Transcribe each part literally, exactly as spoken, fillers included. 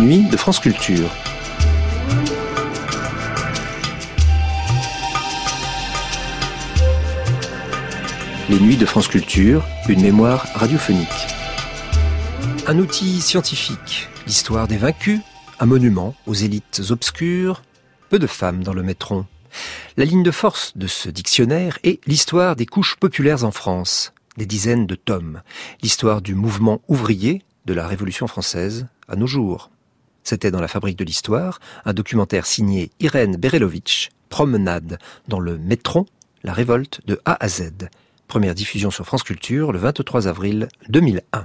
nuits de France Culture. Les nuits de France Culture, une mémoire radiophonique. Un outil scientifique, l'histoire des vaincus, un monument aux élites obscures, peu de femmes dans le métron. La ligne de force de ce dictionnaire est l'histoire des couches populaires en France, des dizaines de tomes, l'histoire du mouvement ouvrier de la Révolution française à nos jours. C'était dans la Fabrique de l'Histoire, un documentaire signé Irène Berelovitch, Promenade dans le métron, la révolte de A à Z. Première diffusion sur France Culture le vingt-trois avril deux mille un.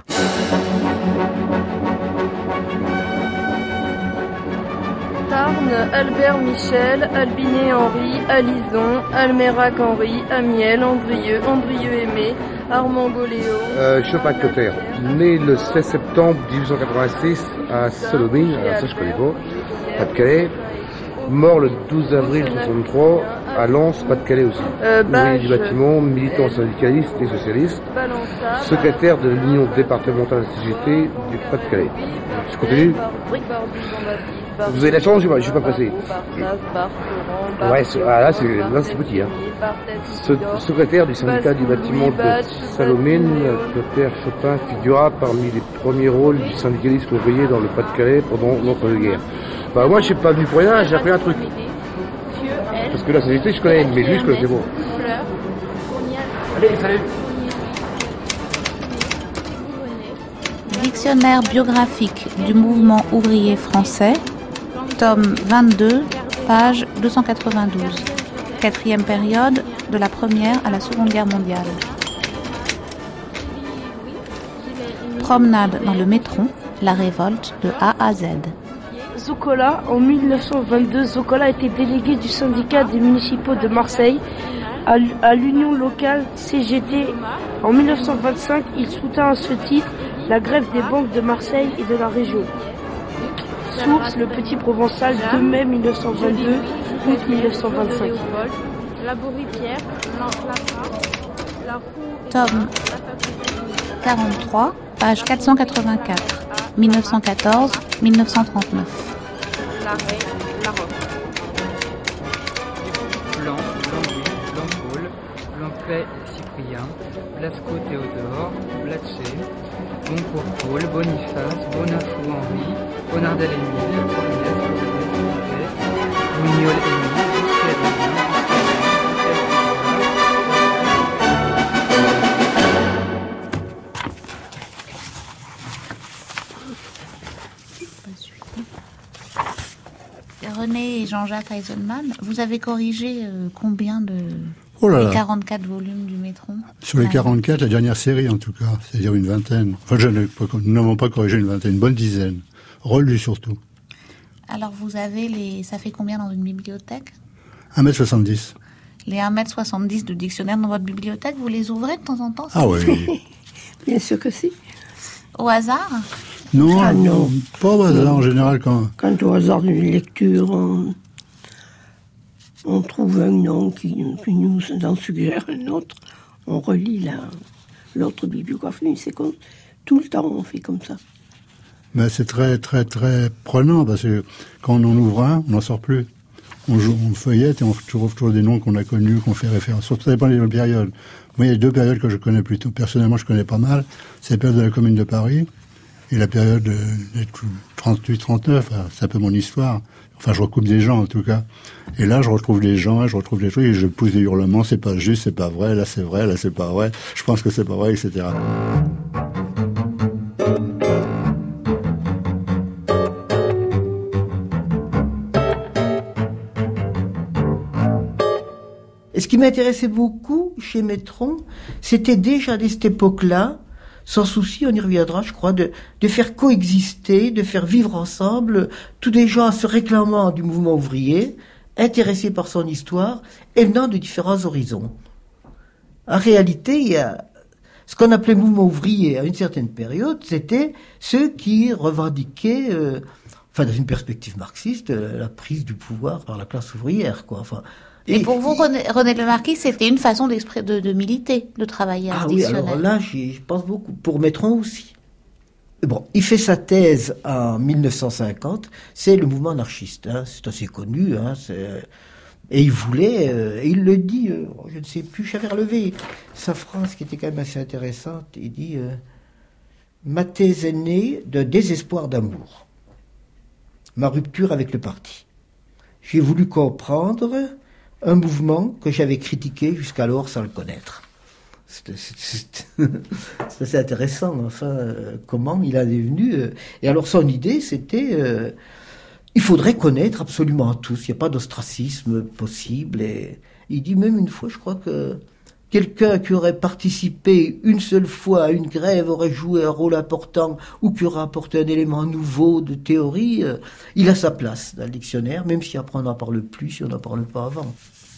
Tarn, Albert Michel, Albinet Henri, Alison, Almérac Henri, Amiel, Andrieux, Andrieux Aimé, Armand Goléo. Euh, Chopin Cotter, né le seize septembre dix-huit cent quatre-vingt-six à Solomine, alors ça je connais pas, Pas-de-Calais, mort le douze avril soixante-trois à Lens, Pas-de-Calais aussi. Euh, Ouvrier du bâtiment, militant syndicaliste et socialiste, Balançard, secrétaire de l'Union départementale de la C G T du Pas-de-Calais. Je continue. Vous avez la chance, je ne suis pas pressé. Ouais, c'est, ah, là, c'est, là c'est petit. Hein. Ce, secrétaire du syndicat du bâtiment de Salomine, Cotter Chopin figura parmi les premiers rôles du syndicalisme ouvrier dans le Pas-de-Calais pendant l'entre-deux-guerres. Bah, moi, je ne suis pas venu pour rien, j'ai appris un truc. Parce que la C G T, je connais, mais lui, je connaissais pas. Allez, salut. Dictionnaire biographique du mouvement ouvrier français, tome vingt-deux, page deux cent quatre-vingt-douze. Quatrième période, de la Première à la Seconde Guerre mondiale. Promenade dans le métron, la révolte de A à Z. Zocola, en mille neuf cent vingt-deux, Zocola était délégué du syndicat des municipaux de Marseille à l'union locale C G T. En mille neuf cent vingt-cinq, il soutint à ce titre la grève des banques de Marseille et de la région. Source, le Petit Provençal, deux mai mille neuf cent vingt-deux, août mille neuf cent vingt-cinq. Tome quarante-trois, page quatre cent quatre-vingt-quatre, mille neuf cent quatorze à mille neuf cent trente-neuf. L'arrêt, la robe. Blanc, Blanc-Louis, Blanc-Paul, Blanc-Pay, Cyprien, Blasco Théodore, Blatché, Boncourt Paul, Boniface, Bonafou Henri, Bonardel Émile, Polonès, Bougnol Émile, René et Jean-Jacques Eisenman, vous avez corrigé euh, combien de oh là là. les quarante-quatre volumes du Métron? Sur les quarante-quatre, la dernière série en tout cas, c'est-à-dire une vingtaine. Enfin, je n'ai pas, nous n'avons pas corrigé une vingtaine, une bonne dizaine. Relus surtout. Alors vous avez les... ça fait combien dans une bibliothèque? un mètre soixante-dix. Les un mètre soixante-dix de dictionnaire dans votre bibliothèque, vous les ouvrez de temps en temps? Ah oui. Bien sûr que si. Au hasard? Non, ah, non. Pas au hasard en général. Quand, quand au hasard d'une lecture, on, on trouve un nom qui, qui nous en suggère un autre, on relit la, l'autre bibliographie. C'est comme, tout le temps on fait comme ça. Mais c'est très, très, très prenant parce que quand on en ouvre un, on n'en sort plus. On, joue, on feuillette et on trouve toujours des noms qu'on a connus, qu'on fait référence. Surtout ça dépend des périodes. Moi, il y a deux périodes que je connais plutôt. Personnellement, je connais pas mal. C'est la période de la Commune de Paris et la période de trente-huit trente-neuf. C'est un peu mon histoire. Enfin, je recoupe des gens, en tout cas. Et là, je retrouve des gens, je retrouve des trucs et je pousse des hurlements. C'est pas juste, c'est pas vrai. Là, c'est vrai. Là, c'est pas vrai. Je pense que c'est pas vrai, et cetera. Et ce qui m'intéressait beaucoup chez Métron, c'était déjà dès cette époque-là, sans souci, on y reviendra, je crois, de, de faire coexister, de faire vivre ensemble tous des gens se réclamant du mouvement ouvrier, intéressés par son histoire et venant de différents horizons. En réalité, il y a ce qu'on appelait mouvement ouvrier à une certaine période, c'était ceux qui revendiquaient, euh, enfin dans une perspective marxiste, euh, la prise du pouvoir par la classe ouvrière, quoi. Enfin. Et, et pour vous, René, René Lemarquis, c'était une façon de, de militer, de travailler à ah ce oui, dictionnaire. alors là, j'y pense beaucoup. Pour Métron aussi. Bon, il fait sa thèse en mille neuf cent cinquante, c'est le mouvement anarchiste, hein, c'est assez connu, hein, c'est, et il voulait, euh, et il le dit, euh, je ne sais plus, j'avais relevé sa phrase qui était quand même assez intéressante, il dit euh, « Ma thèse est née d'un désespoir d'amour, ma rupture avec le parti. J'ai voulu comprendre un mouvement que j'avais critiqué jusqu'alors sans le connaître. » C'est, c'est, c'est, c'est assez intéressant, enfin, euh, comment il en est venu. Euh, et alors son idée, c'était, euh, il faudrait connaître absolument tous, il n'y a pas d'ostracisme possible. Et il dit même une fois, je crois que quelqu'un qui aurait participé une seule fois à une grève aurait joué un rôle important ou qui aurait apporté un élément nouveau de théorie, euh, il a sa place dans le dictionnaire, même si après on n'en parle plus, si on n'en parle pas avant.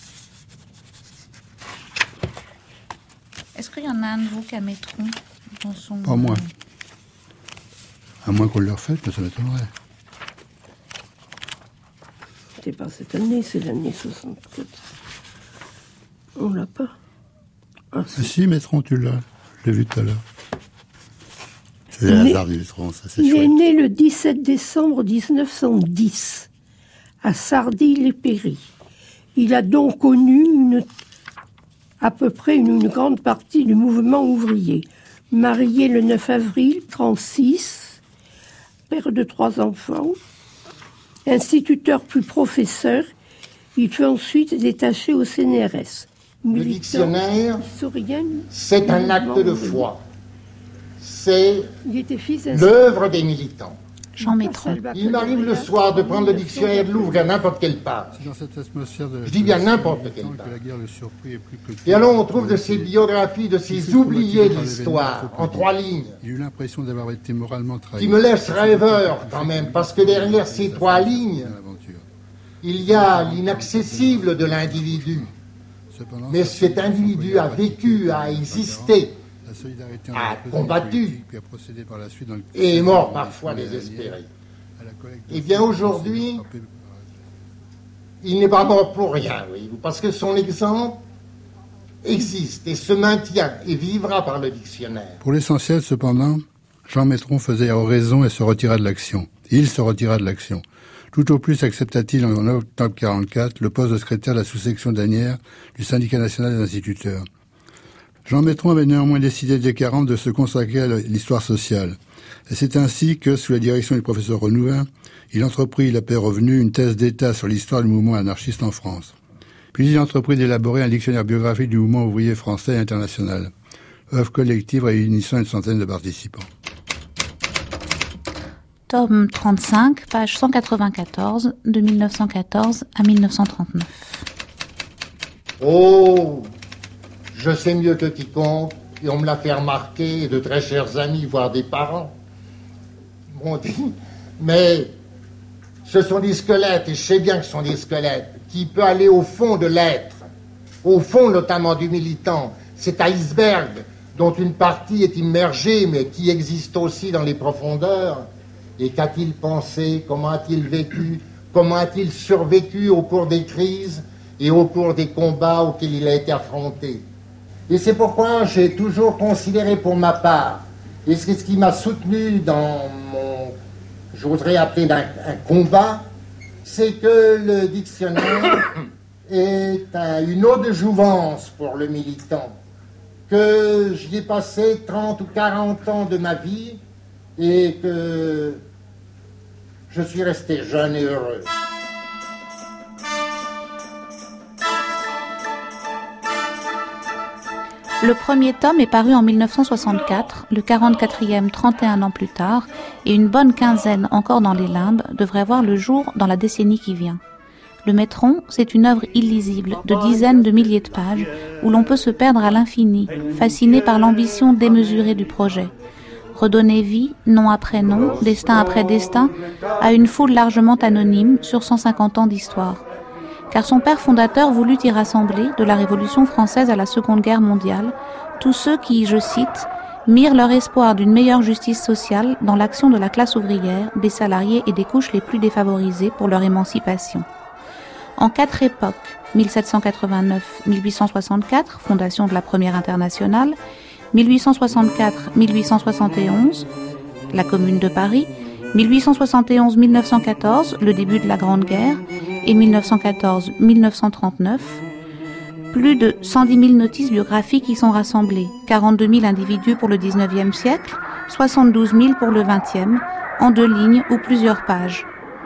Est-ce qu'il y en a un de vous qui a Métron dans son... Pas moi. À moins qu'on le refasse, ça m'étonnerait. C'est pas cette année, c'est l'année soixante-quatre. On l'a pas. Ah, si. si, Métron, tu l'as. Je l'ai vu tout à l'heure. C'est le hasard du Métron, ça, c'est il chouette. Il est né le dix-sept décembre dix-neuf cent dix, à Sardy-les-Péry. Il a donc connu une... à peu près une, une grande partie du mouvement ouvrier. Marié le neuf avril trente-six, père de trois enfants, instituteur puis professeur, il fut ensuite détaché au C N R S. Le dictionnaire, c'est un acte de foi. C'est l'œuvre des militants. Jean Métron. Il m'arrive le soir de prendre le dictionnaire de Louvre à n'importe quelle page. Je dis bien n'importe quelle page. Et alors on trouve de ces biographies, de ces oubliés de l'histoire, en trois lignes, il a eu l'impression d'avoir été moralement trahi. qui me laissent rêveur quand même, parce que derrière ces trois lignes, il y a l'inaccessible de l'individu. Mais cet individu a vécu, a existé, a combattu et est mort parfois désespéré. Eh bien aujourd'hui, il n'est pas mort pour rien, voyez-vous, parce que son exemple existe et se maintient et vivra par le dictionnaire. Pour l'essentiel, cependant, Jean Métron faisait oraison et se retira de l'action. Il se retira de l'action. Tout au plus accepta-t-il en octobre quarante-quatre le poste de secrétaire de la sous-section d'Asnières du syndicat national des instituteurs. Jean Métron avait néanmoins décidé dès quarante de se consacrer à l'histoire sociale. Et c'est ainsi que, sous la direction du professeur Renouvin, il entreprit, la paix revenue, une thèse d'État sur l'histoire du mouvement anarchiste en France. Puis il entreprit d'élaborer un dictionnaire biographique du mouvement ouvrier français et international, œuvre collective réunissant une centaine de participants. Tome trente-cinq, page cent quatre-vingt-quatorze, de mille neuf cent quatorze à mille neuf cent trente-neuf. Oh, je sais mieux que quiconque, et on me l'a fait remarquer, de très chers amis, voire des parents m'ont dit, mais ce sont des squelettes, et je sais bien que ce sont des squelettes, qui peut aller au fond de l'être, au fond notamment du militant, cet iceberg dont une partie est immergée, mais qui existe aussi dans les profondeurs. Et qu'a-t-il pensé? Comment a-t-il vécu? Comment a-t-il survécu au cours des crises et au cours des combats auxquels il a été affronté? Et c'est pourquoi j'ai toujours considéré pour ma part, et c'est ce qui m'a soutenu dans mon, j'oserais appeler un, un combat, c'est que le dictionnaire est un, une eau de jouvence pour le militant, que j'y ai passé trente ou quarante ans de ma vie et que je suis resté jeune et heureux. Le premier tome est paru en mille neuf cent soixante-quatre, le quarante-quatrième trente et un ans plus tard, et une bonne quinzaine encore dans les limbes devrait voir le jour dans la décennie qui vient. Le Métron, c'est une œuvre illisible de dizaines de milliers de pages où l'on peut se perdre à l'infini, fasciné par l'ambition démesurée du projet. Redonner vie, nom après nom, destin après destin, à une foule largement anonyme sur cent cinquante ans d'histoire. Car son père fondateur voulut y rassembler, de la Révolution française à la Seconde Guerre mondiale, tous ceux qui, je cite, mirent leur espoir d'une meilleure justice sociale dans l'action de la classe ouvrière, des salariés et des couches les plus défavorisées pour leur émancipation. En quatre époques, mille sept cent quatre-vingt-neuf à mille huit cent soixante-quatre, fondation de la Première Internationale, mille huit cent soixante-quatre à mille huit cent soixante et onze, la Commune de Paris, mille huit cent soixante et onze à mille neuf cent quatorze, le début de la Grande Guerre, et mille neuf cent quatorze à mille neuf cent trente-neuf. Plus de cent dix mille notices biographiques y sont rassemblées, quarante-deux mille individus pour le dix-neuvième siècle, soixante-douze mille pour le vingtième, en deux lignes ou plusieurs pages.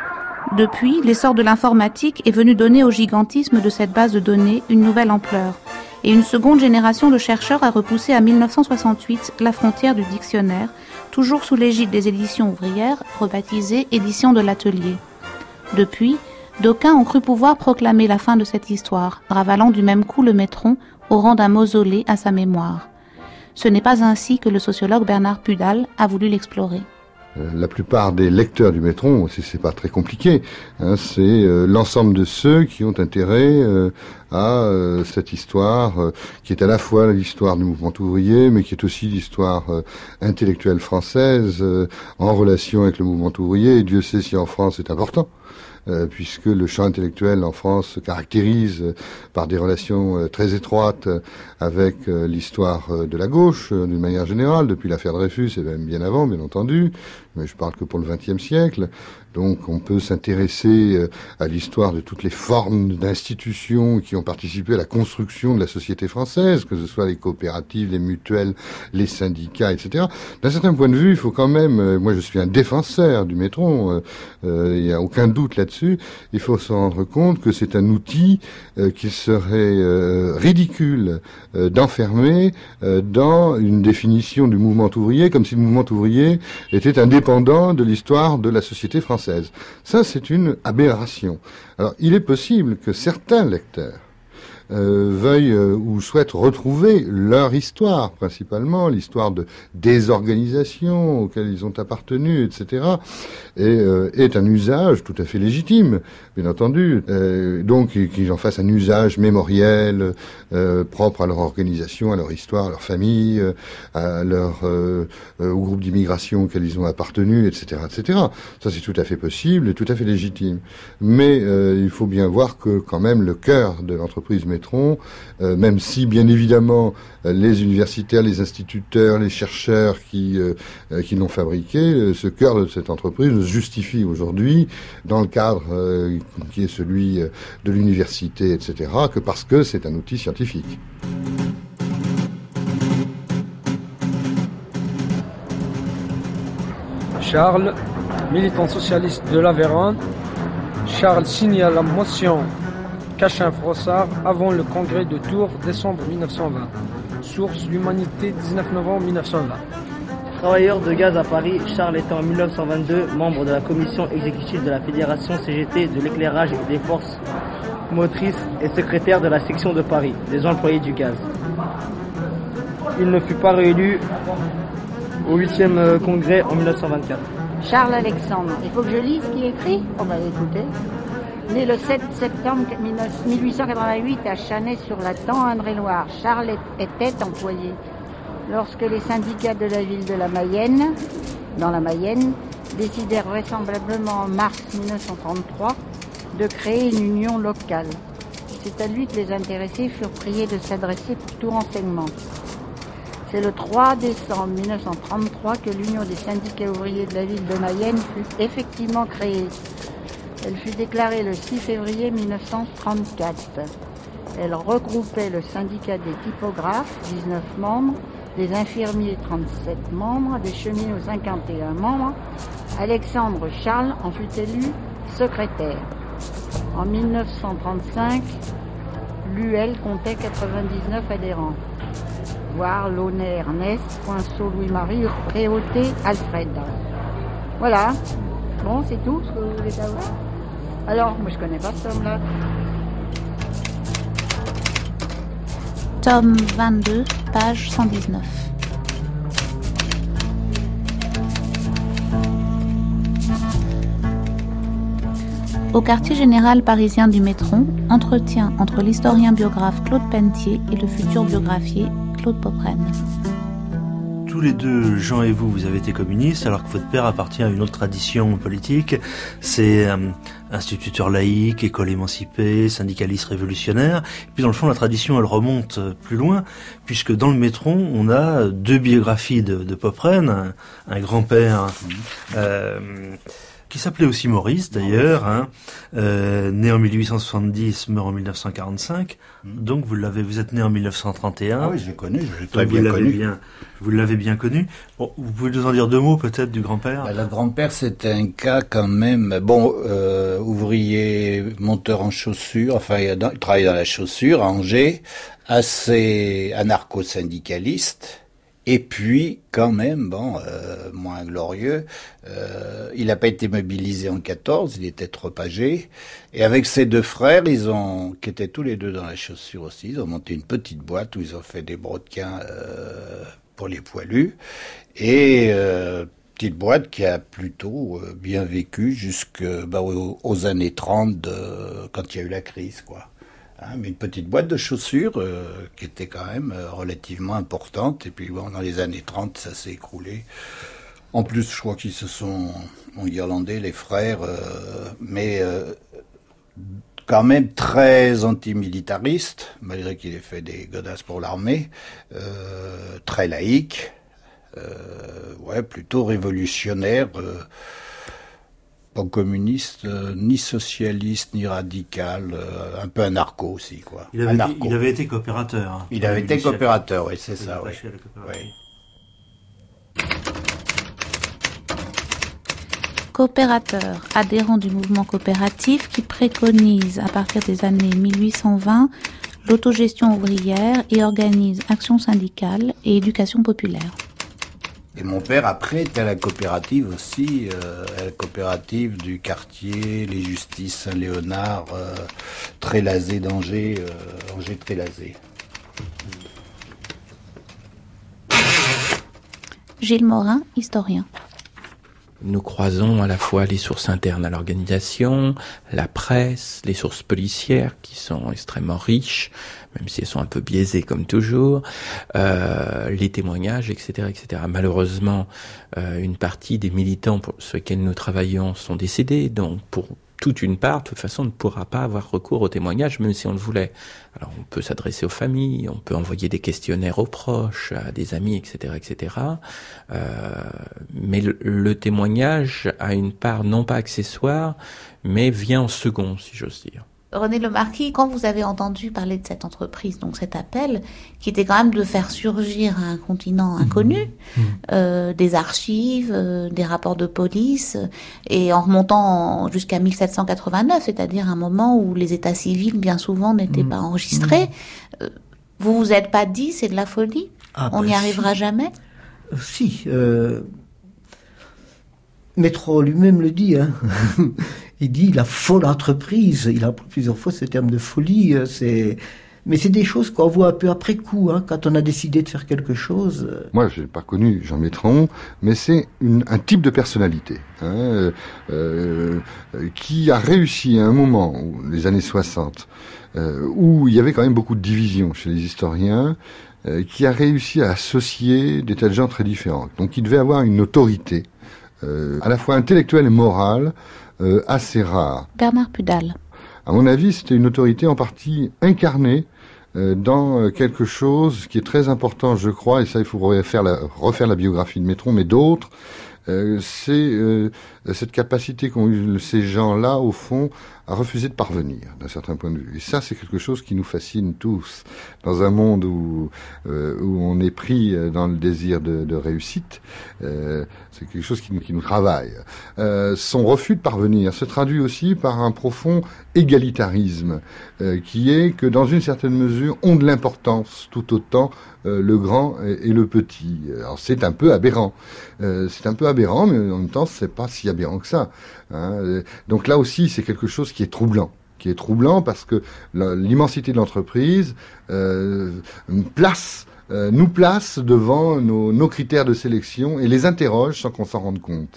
Depuis, l'essor de l'informatique est venu donner au gigantisme de cette base de données une nouvelle ampleur, et une seconde génération de chercheurs a repoussé à mille neuf cent soixante-huit la frontière du dictionnaire, toujours sous l'égide des éditions ouvrières, rebaptisées Éditions de l'Atelier. Depuis, d'aucuns ont cru pouvoir proclamer la fin de cette histoire, ravalant du même coup le métron au rang d'un mausolée à sa mémoire. Ce n'est pas ainsi que le sociologue Bernard Pudal a voulu l'explorer. La plupart des lecteurs du Métron, c'est, c'est pas très compliqué, hein, c'est euh, l'ensemble de ceux qui ont intérêt euh, à euh, cette histoire, euh, qui est à la fois l'histoire du mouvement ouvrier, mais qui est aussi l'histoire euh, intellectuelle française, euh, en relation avec le mouvement ouvrier, et Dieu sait si en France c'est important. Euh, puisque le champ intellectuel en France se caractérise euh, par des relations euh, très étroites euh, avec euh, l'histoire euh, de la gauche, euh, d'une manière générale, depuis l'affaire Dreyfus et même bien avant, bien entendu, mais je parle que pour le vingtième siècle. Donc on peut s'intéresser euh, à l'histoire de toutes les formes d'institutions qui ont participé à la construction de la société française, que ce soit les coopératives, les mutuelles, les syndicats, et cetera. D'un certain point de vue, il faut quand même, euh, moi je suis un défenseur du Métron, euh, euh, il n'y a aucun doute là-dessus, il faut se rendre compte que c'est un outil euh, qu'il serait euh, ridicule euh, d'enfermer euh, dans une définition du mouvement ouvrier, comme si le mouvement ouvrier était indépendant de l'histoire de la société française. Ça, c'est une aberration. Alors, il est possible que certains lecteurs euh, veuillent euh, ou souhaitent retrouver leur histoire, principalement l'histoire de désorganisation auxquelles ils ont appartenu, et cetera, et euh, est un usage tout à fait légitime, bien entendu. Euh, donc, qu'ils en fassent un usage mémoriel, euh, propre à leur organisation, à leur histoire, à leur famille, euh, à leur euh, euh, au groupe d'immigration auquel ils ont appartenu, et cetera, et cetera. Ça, c'est tout à fait possible et tout à fait légitime. Mais euh, il faut bien voir que, quand même, le cœur de l'entreprise Métron, euh, même si, bien évidemment, euh, les universitaires, les instituteurs, les chercheurs qui euh, qui l'ont fabriqué, euh, ce cœur de cette entreprise se justifie aujourd'hui dans le cadre euh, qui est celui de l'université, et cetera, que parce que c'est un outil scientifique. Charles, militant socialiste de l'Aveyron, Charles signa la motion Cachin-Frossard avant le congrès de Tours, décembre mille neuf cent vingt. Source L'Humanité, dix-neuf novembre mille neuf cent vingt. Travailleur de gaz à Paris, Charles était en mille neuf cent vingt-deux membre de la commission exécutive de la Fédération C G T de l'éclairage et des forces motrices et secrétaire de la section de Paris, des employés du gaz. Il ne fut pas réélu au huitième congrès en mille neuf cent vingt-quatre. Charles Alexandre, il faut que je lise ce qui est écrit? On va l'écouter. Né le sept septembre mille huit cent quatre-vingt-huit à Chanay-sur-la-Than, Indre-et-Loire, Charles était employé. Lorsque les syndicats de la ville de la Mayenne, dans la Mayenne, décidèrent vraisemblablement en mars mille neuf cent trente-trois de créer une union locale. C'est à lui que les intéressés furent priés de s'adresser pour tout renseignement. C'est le trois décembre mille neuf cent trente-trois que l'Union des syndicats ouvriers de la ville de Mayenne fut effectivement créée. Elle fut déclarée le six février mille neuf cent trente-quatre. Elle regroupait le syndicat des typographes, dix-neuf membres, des infirmiers, trente-sept membres, des cheminots, cinquante et un membres. Alexandre Charles en fut élu secrétaire. En mille neuf cent trente-cinq, l'U L comptait quatre-vingt-dix-neuf adhérents. Voir Launay Ernest, Poinceau Louis-Marie, Réauté Alfred. Voilà. Bon, c'est tout ce que vous voulez savoir. Alors, moi je connais pas ce tome-là. Tome vingt-deux, page cent dix-neuf. Au quartier général parisien du Métron, entretien entre l'historien biographe Claude Pentier et le futur biographier Claude Popren. tous les deux, Jean et vous, vous avez été communistes, alors que votre père appartient à une autre tradition politique. C'est euh, instituteur laïque, école émancipée, syndicaliste révolutionnaire. Et puis dans le fond, la tradition, elle remonte plus loin, puisque dans le Métron, on a deux biographies de, de Popren, un, un grand-père euh, qui s'appelait aussi Maurice d'ailleurs, hein, euh, né en mille huit cent soixante-dix, mort en mille neuf cent quarante-cinq. Mmh. Donc vous l'avez, vous êtes né en mille neuf cent trente et un. Ah oui, je l'ai connu, je l'ai très vous bien l'avez connu. Bien, vous l'avez bien connu. Bon, vous pouvez nous en dire deux mots peut-être du grand-père. Ben, le grand-père, c'était un cas quand même, bon, euh, ouvrier, monteur en chaussures, enfin il, il travaillait dans la chaussure à Angers, assez anarcho-syndicaliste. Et puis, quand même, bon, euh, moins glorieux, euh, il n'a pas été mobilisé en quatorze, il était trop âgé. Et avec ses deux frères, ils ont, qui étaient tous les deux dans la chaussure aussi, ils ont monté une petite boîte où ils ont fait des brodequins euh, pour les poilus. Et euh, petite boîte qui a plutôt euh, bien vécu jusque bah, aux, aux années trente, de, quand il y a eu la crise, quoi. Hein, mais une petite boîte de chaussures euh, qui était quand même euh, relativement importante. Et puis bon, dans les années trente, ça s'est écroulé. En plus, je crois qu'ils se sont irlandais, les frères, euh, mais euh, quand même très antimilitariste, malgré qu'il ait fait des godasses pour l'armée, euh, très laïque, euh, ouais, plutôt révolutionnaire. Euh, Pas communiste, euh, ni socialiste, ni radical, euh, un peu anarcho aussi, quoi. Il avait, anarcho. Été, il avait été coopérateur. Hein, il avait été coopérateur, oui, c'est ça, oui. Oui. Coopérateur, adhérent du mouvement coopératif qui préconise à partir des années mille huit cent vingt l'autogestion ouvrière et organise action syndicale et éducation populaire. Et mon père, après, était à la coopérative aussi, euh, à la coopérative du quartier, les Justices Saint-Léonard, euh, Trélazé d'Angers, euh, Angers-Trélazé. Gilles Morin, historien. Nous croisons à la fois les sources internes à l'organisation, la presse, les sources policières qui sont extrêmement riches, même si elles sont un peu biaisées comme toujours, euh, les témoignages, et cetera, et cetera. Malheureusement, euh, une partie des militants pour ceux lesquels nous travaillons sont décédés, donc pour toute une part, de toute façon, on ne pourra pas avoir recours aux témoignages, même si on le voulait. Alors, on peut s'adresser aux familles, on peut envoyer des questionnaires aux proches, à des amis, et cetera, et cetera. Euh, mais le, le témoignage a une part non pas accessoire, mais vient en second, si j'ose dire. René Lemarquis, quand vous avez entendu parler de cette entreprise, donc cet appel, qui était quand même de faire surgir un continent inconnu, mmh. euh, des archives, euh, des rapports de police, et en remontant jusqu'à mille sept cent quatre-vingt-neuf, c'est-à-dire un moment où les états civils, bien souvent, n'étaient mmh. pas enregistrés, mmh. euh, vous vous êtes pas dit, c'est de la folie, ah, on n'y bah, arrivera si. jamais euh, Si, euh... Métro lui-même le dit, hein. Il dit la folle entreprise. Il a pris plusieurs fois ce terme de folie. C'est... Mais c'est des choses qu'on voit un peu après coup, hein, quand on a décidé de faire quelque chose. Moi, je n'ai pas connu Jean Métron, mais c'est une, un type de personnalité hein, euh, qui a réussi à un moment, les années soixante, euh, où il y avait quand même beaucoup de divisions chez les historiens, euh, qui a réussi à associer des tas de gens très différents. Donc il devait avoir une autorité, euh, à la fois intellectuelle et morale, Euh, assez rare. Bernard Pudal. À mon avis, c'était une autorité en partie incarnée euh, dans euh, quelque chose qui est très important, je crois, et ça il faut refaire la, refaire la biographie de Métron, mais d'autres, euh, c'est euh, cette capacité qu'ont eu ces gens-là, au fond, à refuser de parvenir, d'un certain point de vue. Et ça, c'est quelque chose qui nous fascine tous. Dans un monde où, euh, où on est pris dans le désir de, de réussite, euh, c'est quelque chose qui nous, qui nous travaille. Euh, son refus de parvenir se traduit aussi par un profond égalitarisme, euh, qui est que, dans une certaine mesure, ont de l'importance tout autant euh, le grand et, et le petit. Alors, c'est un peu aberrant. Euh, c'est un peu aberrant, mais en même temps, c'est pas si aberrant que ça. Hein. Donc là aussi, c'est quelque chose qui est troublant, qui est troublant parce que l'immensité de l'entreprise euh, place, euh, nous place devant nos, nos critères de sélection et les interroge sans qu'on s'en rende compte.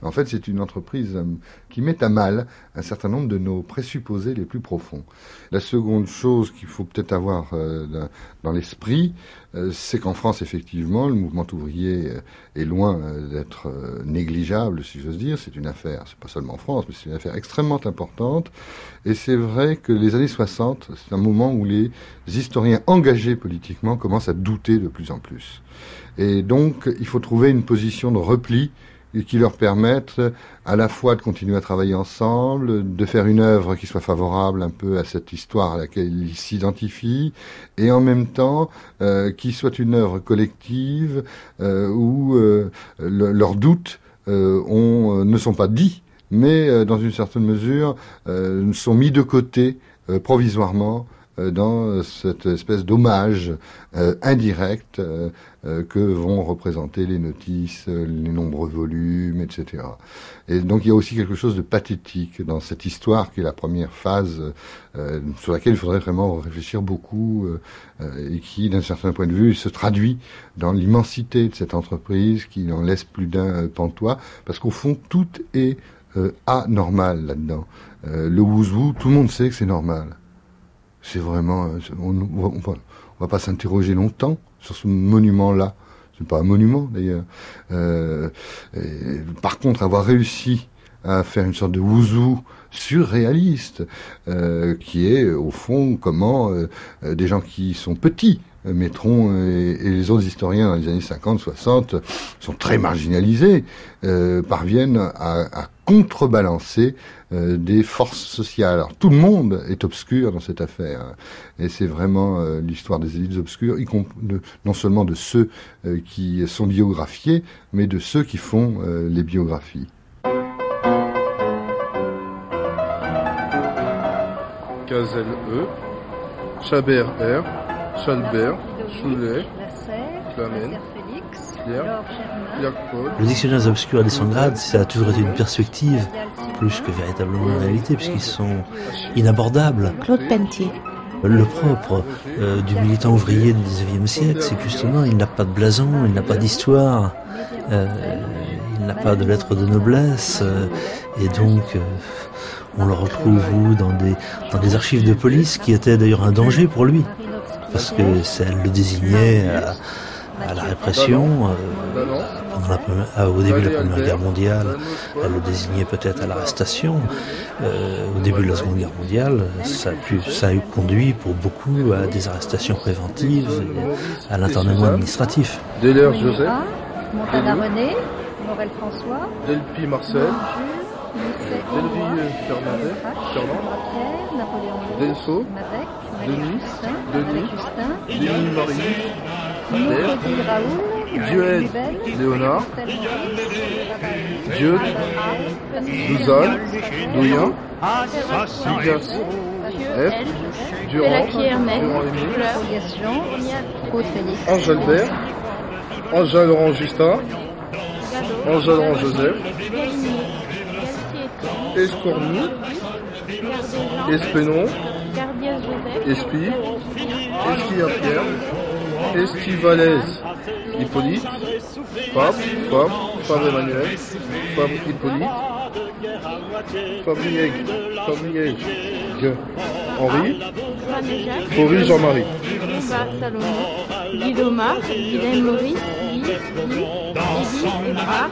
En fait, c'est une entreprise euh, qui met à mal un certain nombre de nos présupposés les plus profonds. La seconde chose qu'il faut peut-être avoir euh, dans l'esprit, euh, c'est qu'en France, effectivement, le mouvement ouvrier euh, est loin euh, d'être euh, négligeable, si j'ose dire. C'est une affaire, c'est pas seulement en France, mais c'est une affaire extrêmement importante. Et c'est vrai que les années soixante, c'est un moment où les historiens engagés politiquement commencent à douter de plus en plus. Et donc, il faut trouver une position de repli qui leur permettent à la fois de continuer à travailler ensemble, de faire une œuvre qui soit favorable un peu à cette histoire à laquelle ils s'identifient, et en même temps euh, qui soit une œuvre collective euh, où euh, le, leurs doutes euh, ont, euh, ne sont pas dits, mais euh, dans une certaine mesure euh, sont mis de côté euh, provisoirement euh, dans cette espèce d'hommage euh, indirect euh, euh, que vont représenter les notices, euh, les nombreux volumes, et cetera. Et donc il y a aussi quelque chose de pathétique dans cette histoire qui est la première phase euh, sur laquelle il faudrait vraiment réfléchir beaucoup euh, et qui, d'un certain point de vue, se traduit dans l'immensité de cette entreprise qui n'en laisse plus d'un pantois, parce qu'au fond, tout est euh, anormal là-dedans. Euh, le wouzou, tout le monde sait que c'est normal. C'est vraiment... On, on, on, va, on va pas s'interroger longtemps sur ce monument-là. C'est pas un monument, d'ailleurs. Euh, et, par contre, avoir réussi à faire une sorte de wouzou surréaliste, euh, qui est, au fond, comment euh, des gens qui sont petits, Métron et, et les autres historiens dans les années cinquante, soixante, sont très marginalisés, euh, parviennent à, à contrebalancer euh, des forces sociales. Alors tout le monde est obscur dans cette affaire, et c'est vraiment euh, l'histoire des élites obscures, y compris de, non seulement de ceux euh, qui sont biographiés, mais de ceux qui font euh, les biographies. Cazel E, Chabert R, Chalbert, Choulet, Clamen, Pierre, Pierre-Paul. Le dictionnaire des obscurs et des sans-grades, ça a toujours été une perspective, plus que véritablement une réalité, puisqu'ils sont inabordables. Claude Pentier. Le propre euh, du militant ouvrier du dix-neuvième siècle, c'est que justement, il n'a pas de blason, il n'a pas d'histoire, euh, il n'a pas de lettres de noblesse, euh, et donc... Euh, on le retrouve où dans des, dans des archives de police qui étaient d'ailleurs un danger pour lui, parce que ça le désignait à, à la répression, euh, pendant la première, au début de la Première Guerre mondiale, elle le désignait peut-être à l'arrestation. Euh, au début de la Seconde Guerre mondiale, ça a, pu, ça a eu conduit pour beaucoup à des arrestations préventives et à l'internement administratif. Delers Joseph, Montana René, Morel François, Delpy Marcel, Delville Fernandez, Fernand, Delso, Denis, Denis, Denis Marie, Pierre, Dued, Léonard, Dieu, Douzal, Douyen, Ligas, F, Durand, Ange Albert, Angèle Laurent Justin, Angèle Laurent Joseph, Escornu, Espénon, Espi, Esquilla Pierre, Estivalaise, Hippolyte, Fab, Fab, Fab Emmanuel, Fab Hippolyte, Fabriègue, Fabriègue, Henri, Faury Jean-Marie. Salomon, Guy Domar, Guylaine Maurice, Guy, Guy, Guy, Ébrard,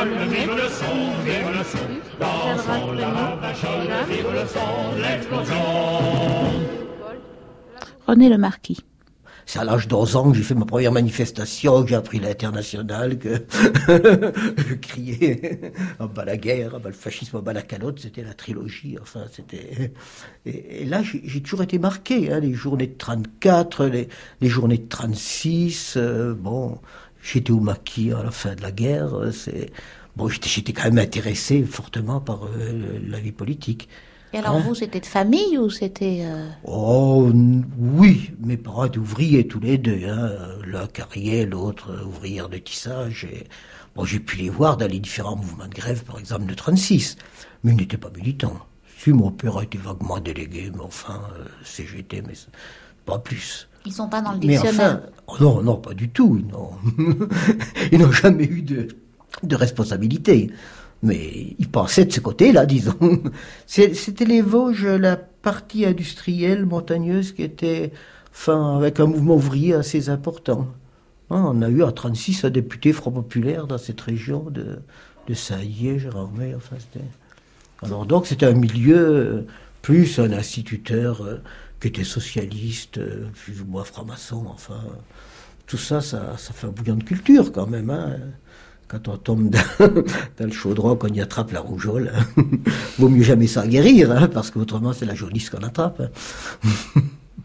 René Le Marquis. C'est à l'âge d'onze ans que j'ai fait ma première manifestation, que j'ai appris l'international, que je criais en bas la guerre, en bas le fascisme, en bas la calotte, c'était la trilogie, enfin c'était... Et, et là j'ai, j'ai toujours été marqué, hein, les journées de trente-quatre, les, les journées de trente-six, euh, bon, j'étais au maquis à la fin de la guerre, c'est... Bon, j'étais, j'étais quand même intéressé fortement par euh, la vie politique. Et alors, hein? Vous, c'était de famille ou c'était... Euh... Oh, oui, mes parents étaient ouvriers tous les deux, hein. L'un carrier, l'autre ouvrière de tissage. Et... Bon, j'ai pu les voir dans les différents mouvements de grève, par exemple, de trente-six. Mais ils n'étaient pas militants. Si, mon père a été vaguement délégué, mais enfin, euh, C G T, mais pas plus. Ils sont pas dans le dictionnaire. Mais enfin, oh non, non, pas du tout, non. Ils n'ont jamais eu de, de responsabilité. Mais ils pensaient de ce côté-là, disons. C'était les Vosges, la partie industrielle montagneuse qui était, enfin, avec un mouvement ouvrier assez important. On a eu en trente-six un député Front Populaire dans cette région de, de Sailly, Gérardmer, enfin c'était... Alors donc c'était un milieu, plus un instituteur euh, qui était socialiste, euh, plus ou moins franc-maçon, enfin... Tout ça, ça, ça fait un bouillon de culture quand même, hein. Quand on tombe dans, dans le chaudron, qu'on y attrape la rougeole, hein. Vaut mieux jamais s'en guérir, hein, parce qu'autrement c'est la jaunisse qu'on attrape. Hein.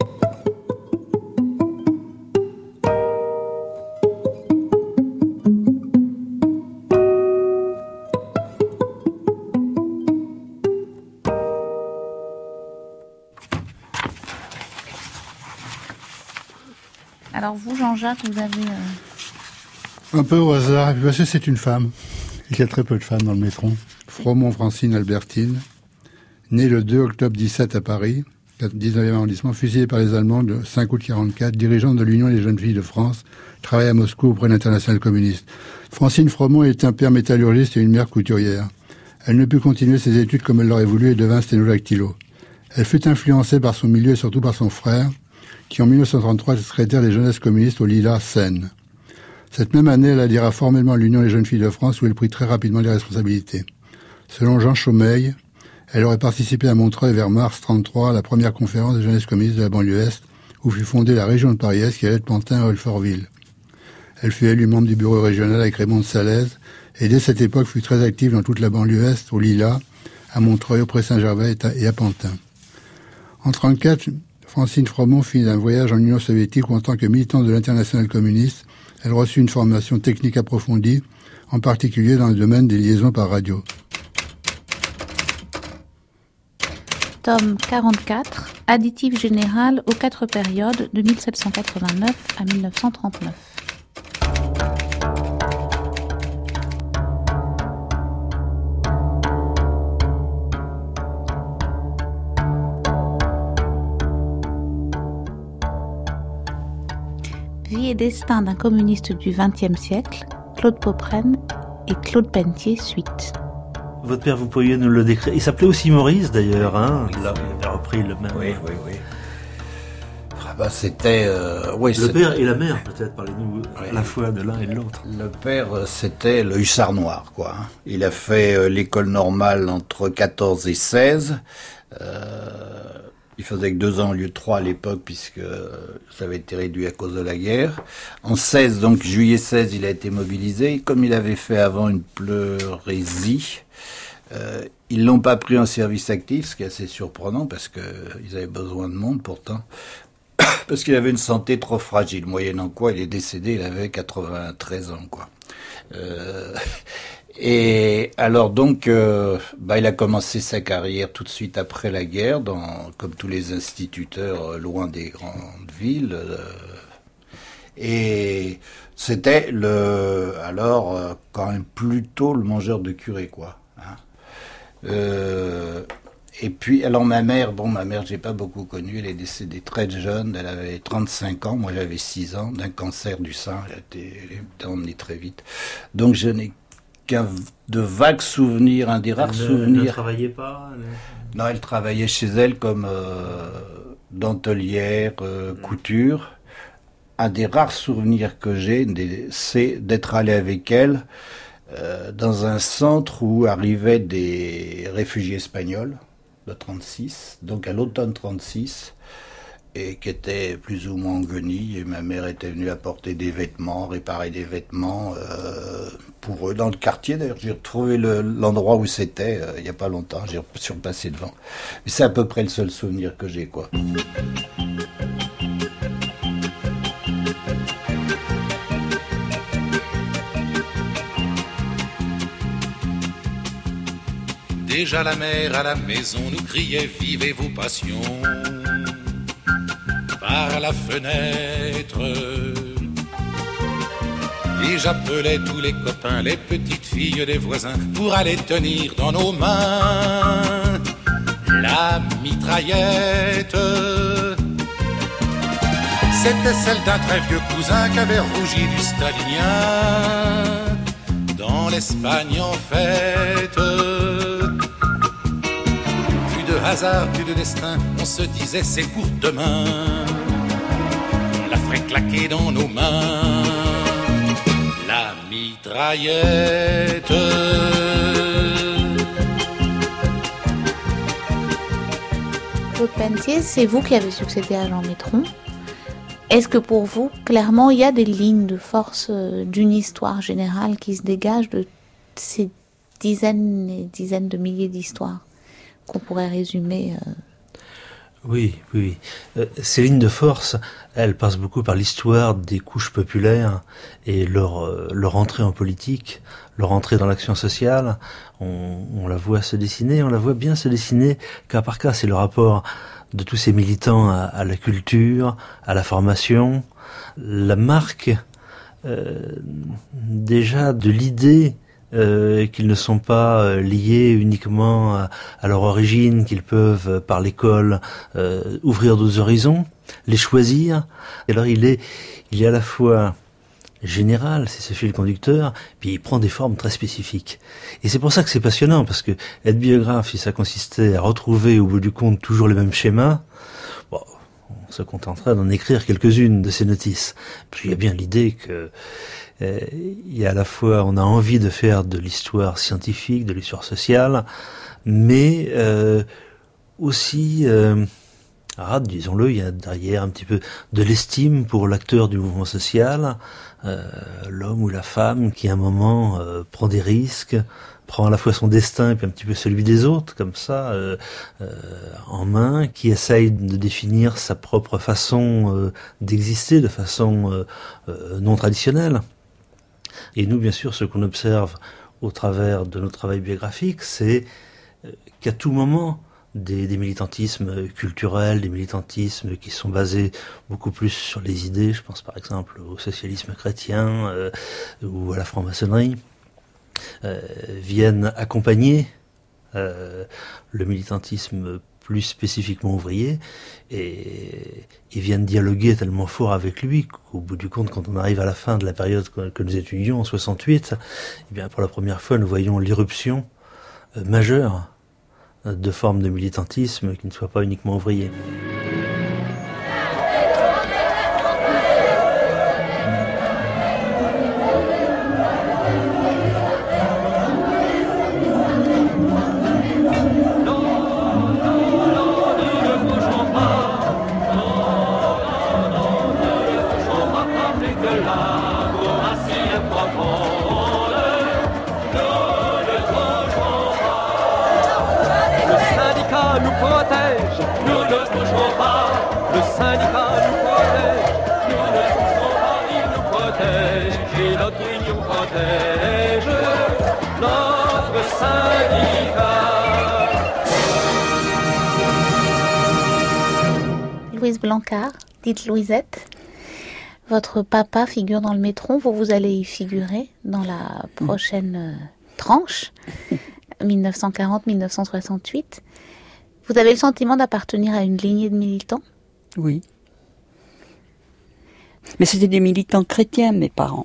Alors vous, Jean-Jacques, vous avez... Euh... Un peu au hasard, parce que c'est une femme. Il y a très peu de femmes dans le métron. Fromont Francine Albertine, née le deux octobre dix-sept à Paris, dix-neuvième arrondissement, fusillée par les Allemands le cinq août quarante-quatre, dirigeante de l'Union des jeunes filles de France, travaille à Moscou auprès de l'Internationale communiste. Francine Fromont est un père métallurgiste et une mère couturière. Elle ne put continuer ses études comme elle l'aurait voulu et devint sténodactylo. Elle fut influencée par son milieu et surtout par son frère, qui en mille neuf cent trente-trois est secrétaire des jeunesses communistes au Lilas Seine. Cette même année, elle adhéra formellement à l'Union des jeunes filles de France où elle prit très rapidement des responsabilités. Selon Jean Chaumeil, elle aurait participé à Montreuil vers mars trente-trois à la première conférence des jeunesses communistes de la banlieue Est où fut fondée la région de Paris-Est qui allait de Pantin à Olfortville. Elle fut élue membre du bureau régional avec Raymond de Salaise et dès cette époque fut très active dans toute la banlieue Est, au Lilas, à Montreuil, auprès Saint-Gervais et à Pantin. En trente-quatre, Francine Fromont fit un voyage en Union soviétique où, en tant que militante de l'Internationale communiste, elle reçut une formation technique approfondie, en particulier dans le domaine des liaisons par radio. Tome quarante-quatre, Additif général aux quatre périodes de mille sept cent quatre-vingt-neuf à mille neuf cent trente-neuf. Vie et destin d'un communiste du vingtième siècle, Claude Popren et Claude Pentier, suite. Votre père, vous pourriez nous le décrire. Il s'appelait aussi Maurice, d'ailleurs, hein. Là, il avait repris le même. Oui, oui, oui. Ah bah, c'était... Euh, oui, le c'était... père et la mère, peut-être, parlez-nous oui. à la fois de l'un et de l'autre. Le père, c'était le hussard noir, quoi. Il a fait euh, l'école normale entre quatorze et seize. Euh... Il faisait que deux ans au lieu de trois à l'époque, puisque ça avait été réduit à cause de la guerre. En seize, donc juillet seize, il a été mobilisé. Et comme il avait fait avant une pleurésie, euh, ils l'ont pas pris en service actif, ce qui est assez surprenant, parce que ils avaient besoin de monde pourtant. Parce qu'il avait une santé trop fragile, moyennant quoi il est décédé, il avait quatre-vingt-treize ans, quoi. Euh... Et alors donc, euh, bah, il a commencé sa carrière tout de suite après la guerre, dans, comme tous les instituteurs, euh, loin des grandes villes. Euh, et c'était le, alors euh, quand même plutôt le mangeur de curé, quoi. Hein. Euh, et puis, alors ma mère, bon, ma mère, j'ai pas beaucoup connu, elle est décédée très jeune, elle avait trente-cinq ans, moi j'avais six ans, d'un cancer du sein, elle a été, elle a été emmenée très vite. Donc je n'ai de vagues souvenirs, un des rares elle souvenirs. Elle ne travaillait pas elle... Non, elle travaillait chez elle comme euh, dentelière, euh, couture. Un des rares souvenirs que j'ai, c'est d'être allé avec elle euh, dans un centre où arrivaient des réfugiés espagnols de trente-six, donc à l'automne trente-six, et qui étaient plus ou moins en guenilles, et ma mère était venue apporter des vêtements, réparer des vêtements euh, pour eux dans le quartier. D'ailleurs, j'ai retrouvé le, l'endroit où c'était euh, il n'y a pas longtemps, j'ai surpassé devant. Mais c'est à peu près le seul souvenir que j'ai, quoi. Déjà la mère à la maison nous criait « Vivez vos passions !» par la fenêtre. Et j'appelais tous les copains, les petites filles des voisins, pour aller tenir dans nos mains la mitraillette. C'était celle d'un très vieux cousin qui avait rougi du stalinien dans l'Espagne en fête. Plus de hasard, plus de destin, on se disait c'est pour demain. On la ferait claquer dans nos mains, la mitraillette. Claude Pentier, c'est vous qui avez succédé à Jean Métron. Est-ce que pour vous, clairement, il y a des lignes de force d'une histoire générale qui se dégagent de ces dizaines et dizaines de milliers d'histoires qu'on pourrait résumer euh... Oui, oui, oui. Euh, ces lignes de force, elles passent beaucoup par l'histoire des couches populaires et leur, euh, leur entrée en politique, leur entrée dans l'action sociale. On, on la voit se dessiner, on la voit bien se dessiner cas par cas. C'est le rapport de tous ces militants à, à la culture, à la formation, la marque euh, déjà de l'idée Euh, qu'ils ne sont pas euh, liés uniquement à, à leur origine, qu'ils peuvent euh, par l'école euh, ouvrir d'autres horizons, les choisir. Et alors il est, il est à la fois général, c'est ce fil conducteur, puis il prend des formes très spécifiques. Et c'est pour ça que c'est passionnant, parce que être biographe, si ça consistait à retrouver au bout du compte toujours les mêmes schémas, bon, on se contenterait d'en écrire quelques-unes de ces notices. Puis il y a bien l'idée que Euh, il y a à la fois, on a envie de faire de l'histoire scientifique, de l'histoire sociale, mais euh, aussi, euh, ah, disons-le, il y a derrière un petit peu de l'estime pour l'acteur du mouvement social, euh, l'homme ou la femme qui à un moment euh, prend des risques, prend à la fois son destin et puis un petit peu celui des autres, comme ça, euh, euh, en main, qui essaye de définir sa propre façon euh, d'exister de façon euh, euh, non traditionnelle. Et nous, bien sûr, ce qu'on observe au travers de notre travail biographique, c'est qu'à tout moment, des, des militantismes culturels, des militantismes qui sont basés beaucoup plus sur les idées, je pense par exemple au socialisme chrétien euh, ou à la franc-maçonnerie, euh, viennent accompagner euh, le militantisme plus spécifiquement ouvrier, et ils viennent dialoguer tellement fort avec lui qu'au bout du compte, quand on arrive à la fin de la période que nous étudions en soixante-huit, eh bien pour la première fois nous voyons l'irruption euh, majeure de formes de militantisme qui ne soient pas uniquement ouvriers. Louise Blancard, dite Louisette, votre papa figure dans le Métron, vous, vous allez y figurer dans la prochaine euh, tranche, dix-neuf cent quarante à dix-neuf cent soixante-huit. Vous avez le sentiment d'appartenir à une lignée de militants ? Oui. Mais c'était des militants chrétiens, mes parents.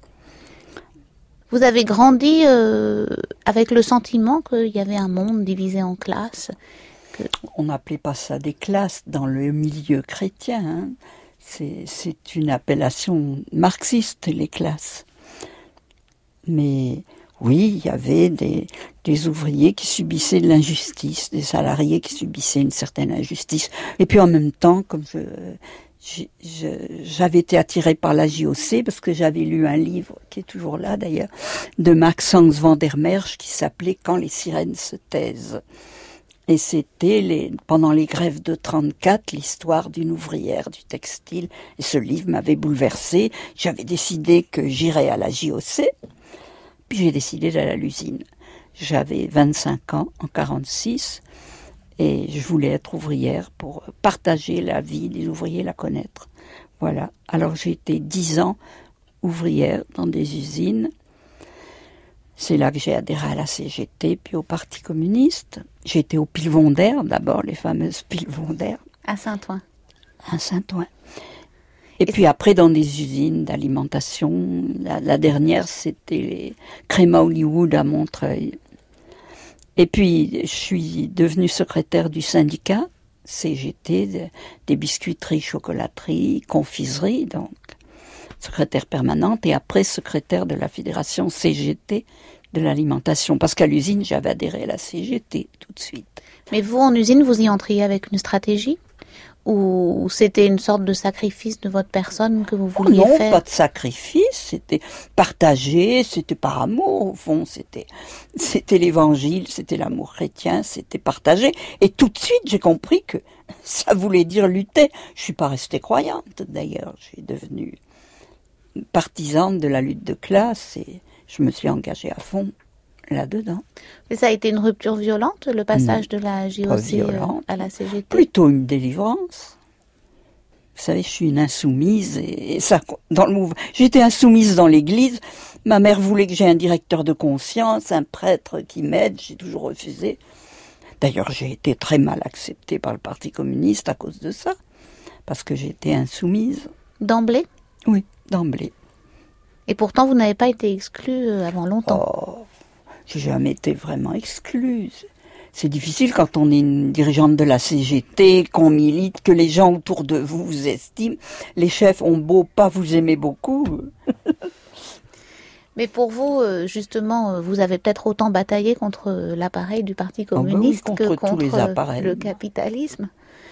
Vous avez grandi euh, avec le sentiment qu'il y avait un monde divisé en classes que... On n'appelait pas ça des classes dans le milieu chrétien. Hein. C'est, c'est une appellation marxiste, les classes. Mais oui, il y avait des, des ouvriers qui subissaient de l'injustice, des salariés qui subissaient une certaine injustice. Et puis en même temps, comme je... Je, je, j'avais été attirée par la J O C parce que j'avais lu un livre, qui est toujours là d'ailleurs, de Maxence van der Merch qui s'appelait « Quand les sirènes se taisent ». Et c'était les, pendant les grèves de trente-quatre, l'histoire d'une ouvrière du textile. Et ce livre m'avait bouleversée. J'avais décidé que j'irais à la J O C, puis j'ai décidé d'aller à l'usine. J'avais vingt-cinq ans en quarante-six. Et je voulais être ouvrière pour partager la vie des ouvriers, la connaître. Voilà. Alors j'ai été dix ans ouvrière dans des usines. C'est là que j'ai adhéré à la C G T, puis au Parti communiste. J'ai été au Pilvondaire, d'abord, les fameuses Pilvondaires. À Saint-Ouen. À Saint-Ouen. Et, et puis après, dans des usines d'alimentation, la, la dernière, c'était les Créma Hollywood à Montreuil. Et puis, je suis devenue secrétaire du syndicat C G T, de, des biscuiteries, chocolateries, confiseries, donc secrétaire permanente, et après secrétaire de la fédération C G T de l'alimentation, parce qu'à l'usine, j'avais adhéré à la C G T tout de suite. Mais vous, en usine, vous y entriez avec une stratégie ? Ou c'était une sorte de sacrifice de votre personne que vous vouliez oh non, faire ? Non, pas de sacrifice, c'était partagé, c'était par amour, au fond, c'était, c'était l'évangile, c'était l'amour chrétien, c'était partagé. Et tout de suite, j'ai compris que ça voulait dire lutter. Je suis pas restée croyante, d'ailleurs, je suis devenue partisane de la lutte de classe et je me suis engagée à fond là-dedans. Mais ça a été une rupture violente, le passage non, de la J O C à la C G T ? Plutôt une délivrance. Vous savez, je suis une insoumise et ça, dans le mouvement. J'étais insoumise dans l'église. Ma mère voulait que j'ai un directeur de conscience, un prêtre qui m'aide. J'ai toujours refusé. D'ailleurs, j'ai été très mal acceptée par le Parti communiste à cause de ça, parce que j'étais insoumise. D'emblée ? Oui, d'emblée. Et pourtant, vous n'avez pas été exclue avant longtemps. Oh. J'ai jamais été vraiment excluse. C'est difficile quand on est une dirigeante de la C G T, qu'on milite, que les gens autour de vous vous estiment. Les chefs ont beau pas vous aimer beaucoup. Mais pour vous, justement, vous avez peut-être autant bataillé contre l'appareil du Parti communiste oh ben oui, contre que contre tous les appareils. Le capitalisme.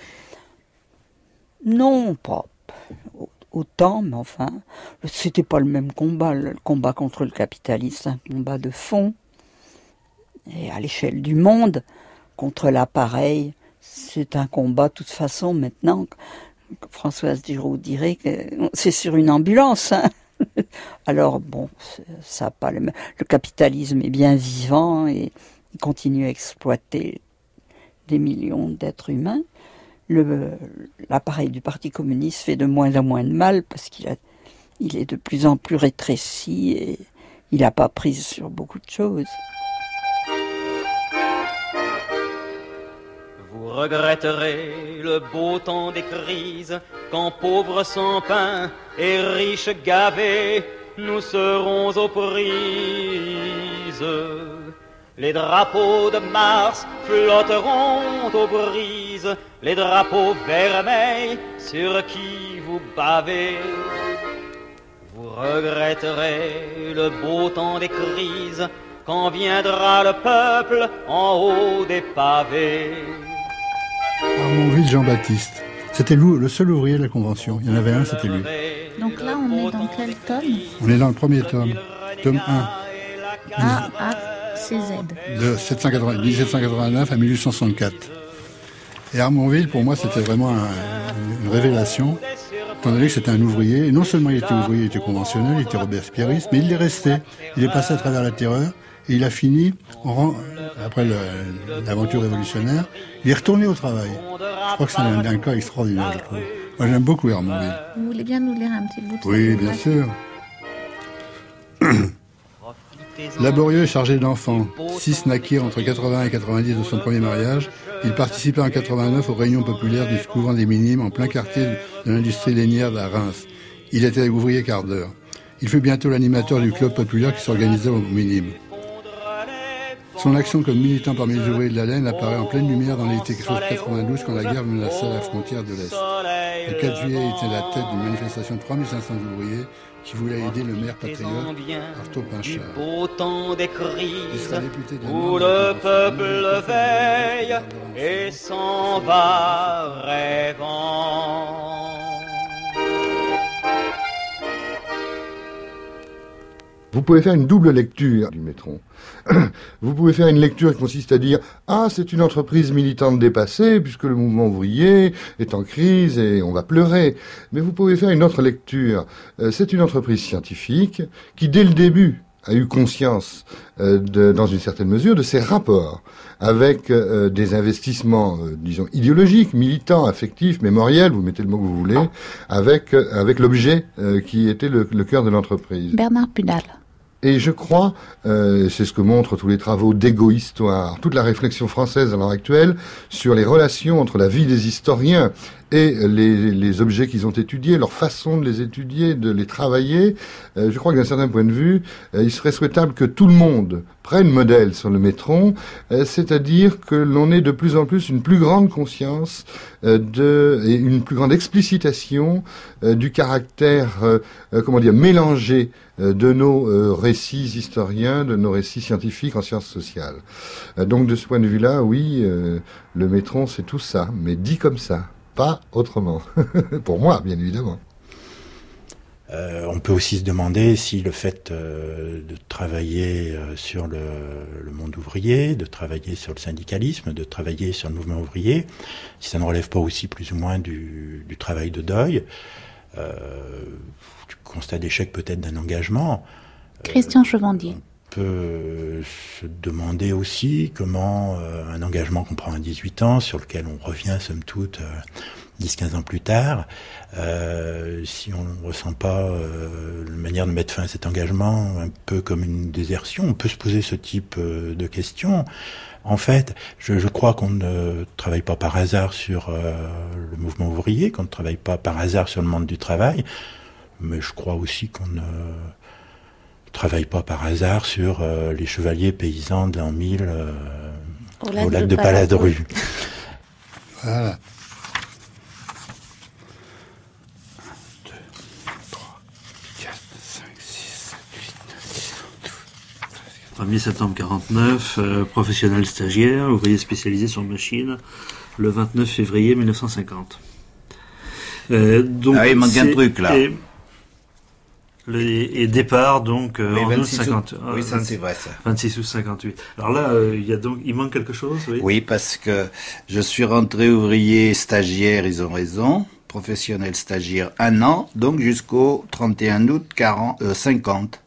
Non, pas autant, mais enfin, c'était pas le même combat. Le combat contre le capitalisme, un combat de fond. Et à l'échelle du monde, contre l'appareil, c'est un combat, de toute façon, maintenant, Françoise Giraud dirait que c'est sur une ambulance. Hein. Alors, bon, ça a pas le même... Le capitalisme est bien vivant et il continue à exploiter des millions d'êtres humains. Le, l'appareil du Parti communiste fait de moins en moins de mal parce qu'il a, il est de plus en plus rétréci et il n'a pas prise sur beaucoup de choses. Vous regretterez le beau temps des crises, quand pauvres sans pain et riches gavés, nous serons aux prises. Les drapeaux de Mars flotteront aux brises, les drapeaux vermeils sur qui vous bavez. Vous regretterez le beau temps des crises, quand viendra le peuple en haut des pavés. Armonville Jean-Baptiste. C'était le seul ouvrier de la Convention. Il y en avait un, c'était lui. Donc là, on est dans quel tome ? On est dans le premier tome, tome un. A, A, C, Z. De sept cent quatre-vingts, dix-sept cent quatre-vingt-neuf à mille huit cent soixante-quatre. Et Armonville, pour moi, c'était vraiment un, une révélation, étant donné que c'était un ouvrier. Et non seulement il était ouvrier, il était conventionnel, il était robespierriste, mais il l'est resté. Il est passé à travers la terreur. Et il a fini, en, après le, l'aventure révolutionnaire, il est retourné au travail. Je crois que c'est un, un cas extraordinaire, je trouve. Moi, j'aime beaucoup Armonville. Vous voulez bien nous lire un petit bout de ça ? Oui, bien sûr. Laborieux et chargé d'enfants, six naquirent entre quatre-vingts et quatre-vingt-dix de son premier mariage. Il participait en quatre-vingt-neuf aux réunions populaires du couvent des Minimes en plein quartier de l'industrie lainière à Reims. Il était ouvrier quart d'heure. Il fut bientôt l'animateur du club populaire qui s'organisait aux Minimes. Son action comme militant parmi les ouvriers de la laine apparaît en pleine lumière dans l'été quatre-vingt-douze quand la guerre menaçait la frontière de l'Est. Le quatre juillet, il était la tête d'une manifestation de trois mille cinq cents ouvriers qui voulaient aider le maire patriote Artaud Pinchard. Au temps des crises où le peuple veille et s'en va rêvant. Vous pouvez faire une double lecture du Métron. Vous pouvez faire une lecture qui consiste à dire « Ah, c'est une entreprise militante dépassée, puisque le mouvement ouvrier est en crise et on va pleurer. » Mais vous pouvez faire une autre lecture. Euh, c'est une entreprise scientifique qui, dès le début, a eu conscience, euh, de, dans une certaine mesure, de ses rapports avec euh, des investissements, euh, disons, idéologiques, militants, affectifs, mémoriels, vous mettez le mot que vous voulez, avec, euh, avec l'objet euh, qui était le, le cœur de l'entreprise. Bernard Pudal. Et je crois, euh, c'est ce que montrent tous les travaux d'égo-histoire, toute la réflexion française à l'heure actuelle sur les relations entre la vie des historiens et les, les objets qu'ils ont étudiés, leur façon de les étudier, de les travailler, euh, je crois que d'un certain point de vue, euh, il serait souhaitable que tout le monde prenne modèle sur le métron, euh, c'est-à-dire que l'on ait de plus en plus une plus grande conscience euh, de, et une plus grande explicitation euh, du caractère, euh, euh, comment dire, mélangé euh, de nos euh, récits historiens, de nos récits scientifiques en sciences sociales. Euh, donc de ce point de vue-là, oui, euh, le métron c'est tout ça, mais dit comme ça. Pas autrement. Pour moi, bien évidemment. Euh, on peut aussi se demander si le fait euh, de travailler euh, sur le, le monde ouvrier, de travailler sur le syndicalisme, de travailler sur le mouvement ouvrier, si ça ne relève pas aussi plus ou moins du, du travail de deuil, euh, du constat d'échec peut-être d'un engagement. Christian Chevandier. On peut se demander aussi comment euh, un engagement qu'on prend à dix-huit ans, sur lequel on revient somme toute euh, dix quinze ans plus tard, euh, si on ne ressent pas euh, la manière de mettre fin à cet engagement un peu comme une désertion, on peut se poser ce type euh, de questions. En fait, je, je crois qu'on ne travaille pas par hasard sur euh, le mouvement ouvrier, qu'on ne travaille pas par hasard sur le monde du travail, mais je crois aussi qu'on ne travaille pas par hasard sur euh, les chevaliers paysans de l'an mille euh, au lac, au lac de, de Paladru. Voilà. premier septembre quarante-neuf, euh, professionnel stagiaire, ouvrier spécialisé sur machine, le vingt-neuf février mille neuf cent cinquante. Euh, donc ah oui, il manque un truc là. Et, et départ donc euh, oui, en août cinquante. Août. Oui, ça vingt, c'est vrai ça. vingt-six août cinquante-huit. Alors là, euh, il y a donc, il manque quelque chose, oui. Oui, parce que je suis rentré ouvrier stagiaire, ils ont raison, professionnel stagiaire un an, donc jusqu'au trente et un août quarante, euh, cinquante.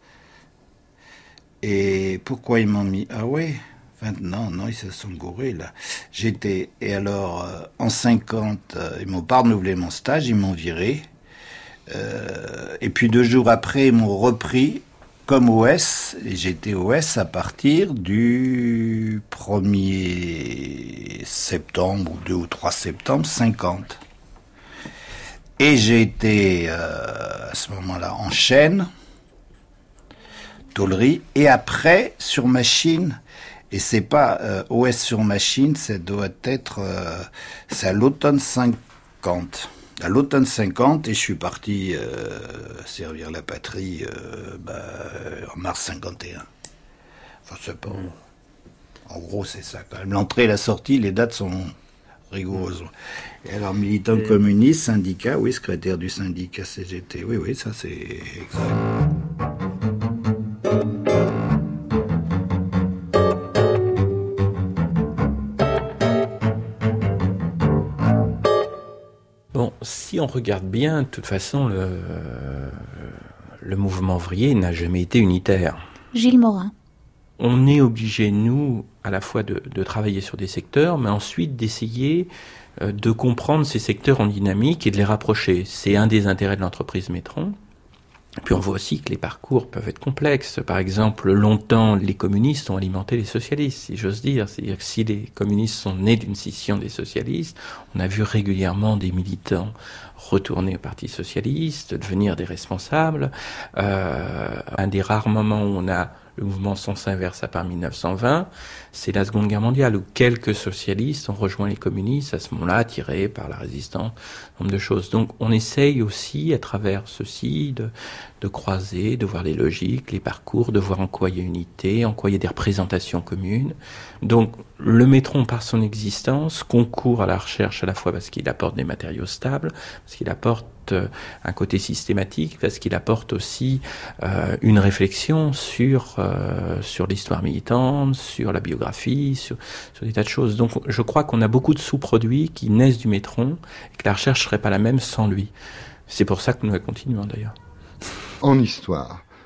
Et pourquoi ils m'ont mis? Ah oui, non, non, ils se sont gourés là. J'étais et alors euh, en cinquante, euh, ils m'ont pas renouvelé mon stage, ils m'ont viré. Euh, et puis deux jours après, ils m'ont repris comme O S, et j'étais O S à partir du premier septembre, ou deux ou trois septembre, cinquante. Et j'ai été, euh, à ce moment-là, en chaîne, tôlerie, et après, sur machine, et c'est pas euh, O S sur machine, ça doit être, euh, c'est à l'automne cinquante. À l'automne cinquante, et je suis parti euh, servir la patrie euh, bah, en mars cinquante et un. Enfin, c'est pas... En gros, c'est ça quand même. L'entrée et la sortie, les dates sont rigoureuses. Et alors, militant et... communiste, syndicat, oui, secrétaire du syndicat C G T, oui, oui, ça c'est exact. Si on regarde bien, de toute façon, le, le mouvement ouvrier n'a jamais été unitaire. Gilles Morin. On est obligé, nous, à la fois de, de travailler sur des secteurs, mais ensuite d'essayer de comprendre ces secteurs en dynamique et de les rapprocher. C'est un des intérêts de l'entreprise Métron. Puis on voit aussi que les parcours peuvent être complexes. Par exemple, longtemps, les communistes ont alimenté les socialistes, si j'ose dire. C'est-à-dire que si les communistes sont nés d'une scission des socialistes, on a vu régulièrement des militants retourner au Parti socialiste, devenir des responsables. Euh, un des rares moments où on a le mouvement sens inverse à part mille neuf cent vingt, c'est la Seconde Guerre mondiale, où quelques socialistes ont rejoint les communistes, à ce moment-là, attirés par la résistance, un nombre de choses. Donc on essaye aussi, à travers ceci, de, de croiser, de voir les logiques, les parcours, de voir en quoi il y a unité, en quoi il y a des représentations communes. Donc le Métron, par son existence, concourt à la recherche à la fois parce qu'il apporte des matériaux stables, parce qu'il apporte un côté systématique, parce qu'il apporte aussi euh, une réflexion sur euh, sur l'histoire militante, sur la biographie, sur, sur des tas de choses. Donc je crois qu'on a beaucoup de sous-produits qui naissent du Métron et que la recherche serait pas la même sans lui. C'est pour ça que nous la continuons d'ailleurs. En histoire,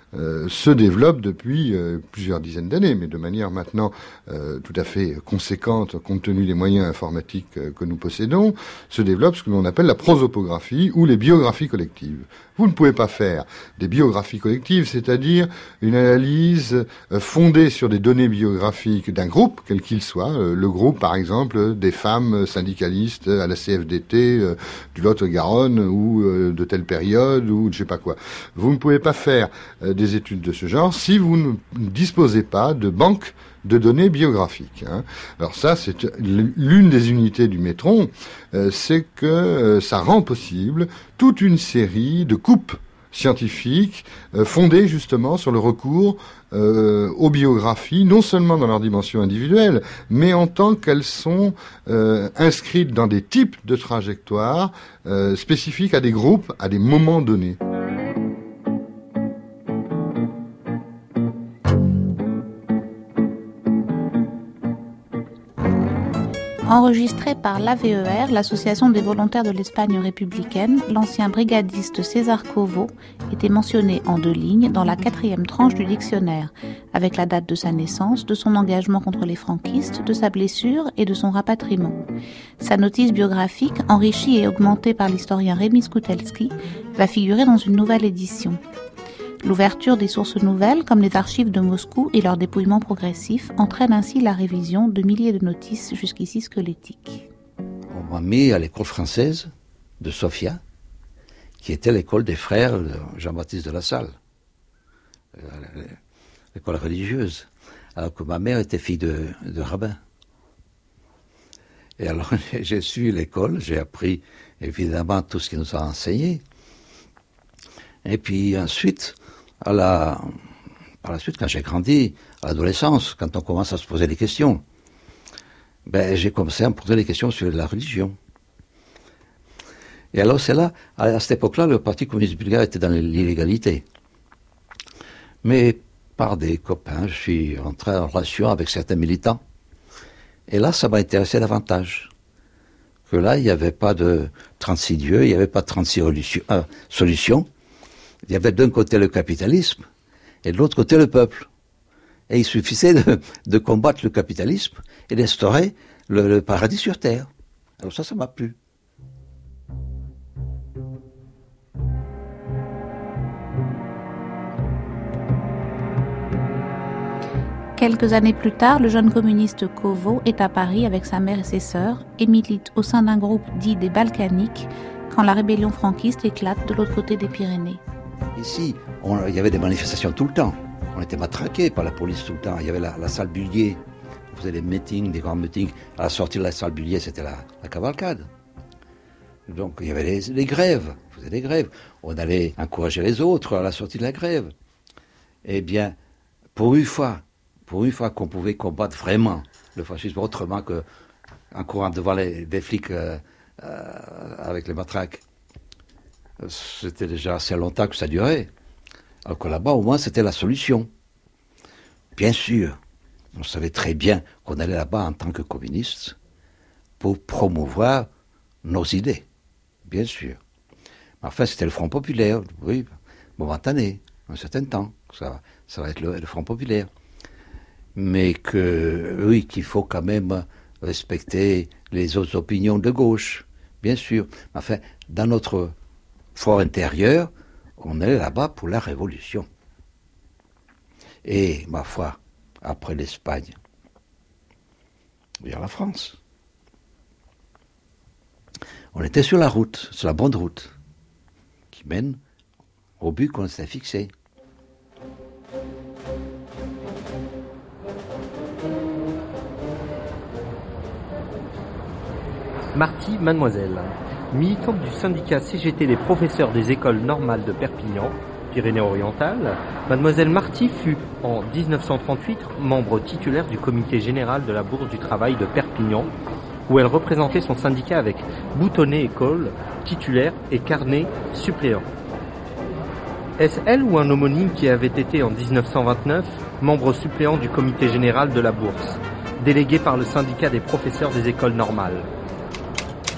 euh, se développe depuis euh, plusieurs dizaines d'années, mais de manière maintenant euh, tout à fait conséquente compte tenu des moyens informatiques euh, que nous possédons, se développe ce que l'on appelle la prosopographie ou les biographies collectives. Vous ne pouvez pas faire des biographies collectives, c'est-à-dire une analyse euh, fondée sur des données biographiques d'un groupe, quel qu'il soit, euh, le groupe par exemple des femmes syndicalistes à la C F D T euh, du Lot-et-Garonne ou euh, de telle période ou je sais pas quoi. Vous ne pouvez pas faire euh, des études de ce genre si vous ne disposez pas de banques de données biographiques. Hein. Alors ça, c'est l'une des unités du Métron, euh, c'est que euh, ça rend possible toute une série de coupes scientifiques euh, fondées justement sur le recours euh, aux biographies, non seulement dans leur dimension individuelle, mais en tant qu'elles sont euh, inscrites dans des types de trajectoires euh, spécifiques à des groupes, à des moments donnés. Enregistré par l'A V E R, l'Association des volontaires de l'Espagne républicaine, l'ancien brigadiste César Covo était mentionné en deux lignes dans la quatrième tranche du dictionnaire, avec la date de sa naissance, de son engagement contre les franquistes, de sa blessure et de son rapatriement. Sa notice biographique, enrichie et augmentée par l'historien Rémi Skoutelski, va figurer dans une nouvelle édition. L'ouverture des sources nouvelles, comme les archives de Moscou et leur dépouillement progressif, entraîne ainsi la révision de milliers de notices jusqu'ici squelettiques. On m'a mis à l'école française de Sofia, qui était l'école des frères de Jean-Baptiste de La Salle, l'école religieuse, alors que ma mère était fille de, de rabbin. Et alors j'ai suivi l'école, j'ai appris évidemment tout ce qu'il nous a enseigné. Et puis ensuite, à la, par la suite, quand j'ai grandi, à l'adolescence, quand on commence à se poser des questions, ben, j'ai commencé à me poser des questions sur la religion. Et alors c'est là, à cette époque-là, le Parti communiste bulgare était dans l'illégalité. Mais par des copains, je suis entré en relation avec certains militants. Et là, ça m'a intéressé davantage. Que là, il n'y avait pas de trente-six dieux, il n'y avait pas de trente-six religions, euh, solutions. Il y avait d'un côté le capitalisme et de l'autre côté le peuple. Et il suffisait de, de combattre le capitalisme et d'instaurer le, le paradis sur Terre. Alors ça, ça m'a plu. Quelques années plus tard, le jeune communiste Covo est à Paris avec sa mère et ses sœurs et milite au sein d'un groupe dit des Balkaniques quand la rébellion franquiste éclate de l'autre côté des Pyrénées. Ici, on, il y avait des manifestations tout le temps. On était matraqués par la police tout le temps. Il y avait la, la salle Bullier. On faisait des meetings, des grands meetings. À la sortie de la salle Bullier, c'était la, la cavalcade. Donc il y avait les, les grèves. On faisait des grèves. On allait encourager les autres à la sortie de la grève. Eh bien, pour une fois, pour une fois qu'on pouvait combattre vraiment le fascisme autrement qu'en courant devant les, des flics euh, euh, avec les matraques, c'était déjà assez longtemps que ça durait. Alors que là-bas, au moins, c'était la solution. Bien sûr, on savait très bien qu'on allait là-bas en tant que communistes pour promouvoir nos idées. Bien sûr. Mais enfin, c'était le Front populaire, oui, momentané, un certain temps. Ça, ça va être le, le Front populaire. Mais que, oui, qu'il faut quand même respecter les autres opinions de gauche, bien sûr. Mais enfin, dans notre fort intérieur, on est là-bas pour la révolution. Et, ma foi, après l'Espagne, vers la France. On était sur la route, sur la bonne route, qui mène au but qu'on s'est fixé. Marty Mademoiselle, militante du syndicat C G T des professeurs des écoles normales de Perpignan, Pyrénées-Orientales, Mademoiselle Marty fut, en dix-neuf cent trente-huit, membre titulaire du comité général de la Bourse du Travail de Perpignan, où elle représentait son syndicat avec boutonnet école, titulaire et carnet suppléant. Est-ce elle ou un homonyme qui avait été en dix-neuf cent vingt-neuf membre suppléant du comité général de la Bourse, délégué par le syndicat des professeurs des écoles normales?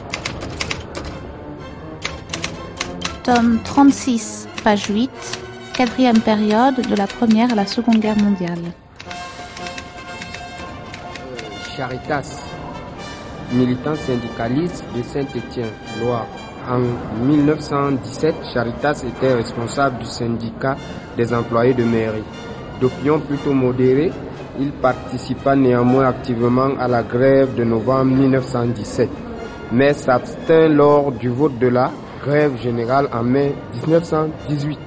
Tome trente-six, page huit, quatrième période de la Première à la Seconde Guerre mondiale. Charitas, militant syndicaliste de Saint-Étienne, Loire. En mille neuf cent dix-sept, Charitas était responsable du syndicat des employés de mairie. D'opinion plutôt modérée, il participa néanmoins activement à la grève de novembre mille neuf cent dix-sept, mais s'abstint lors du vote de la grève générale en mai mille neuf cent dix-huit.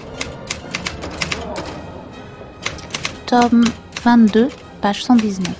Tome vingt-deux, page cent dix-neuf.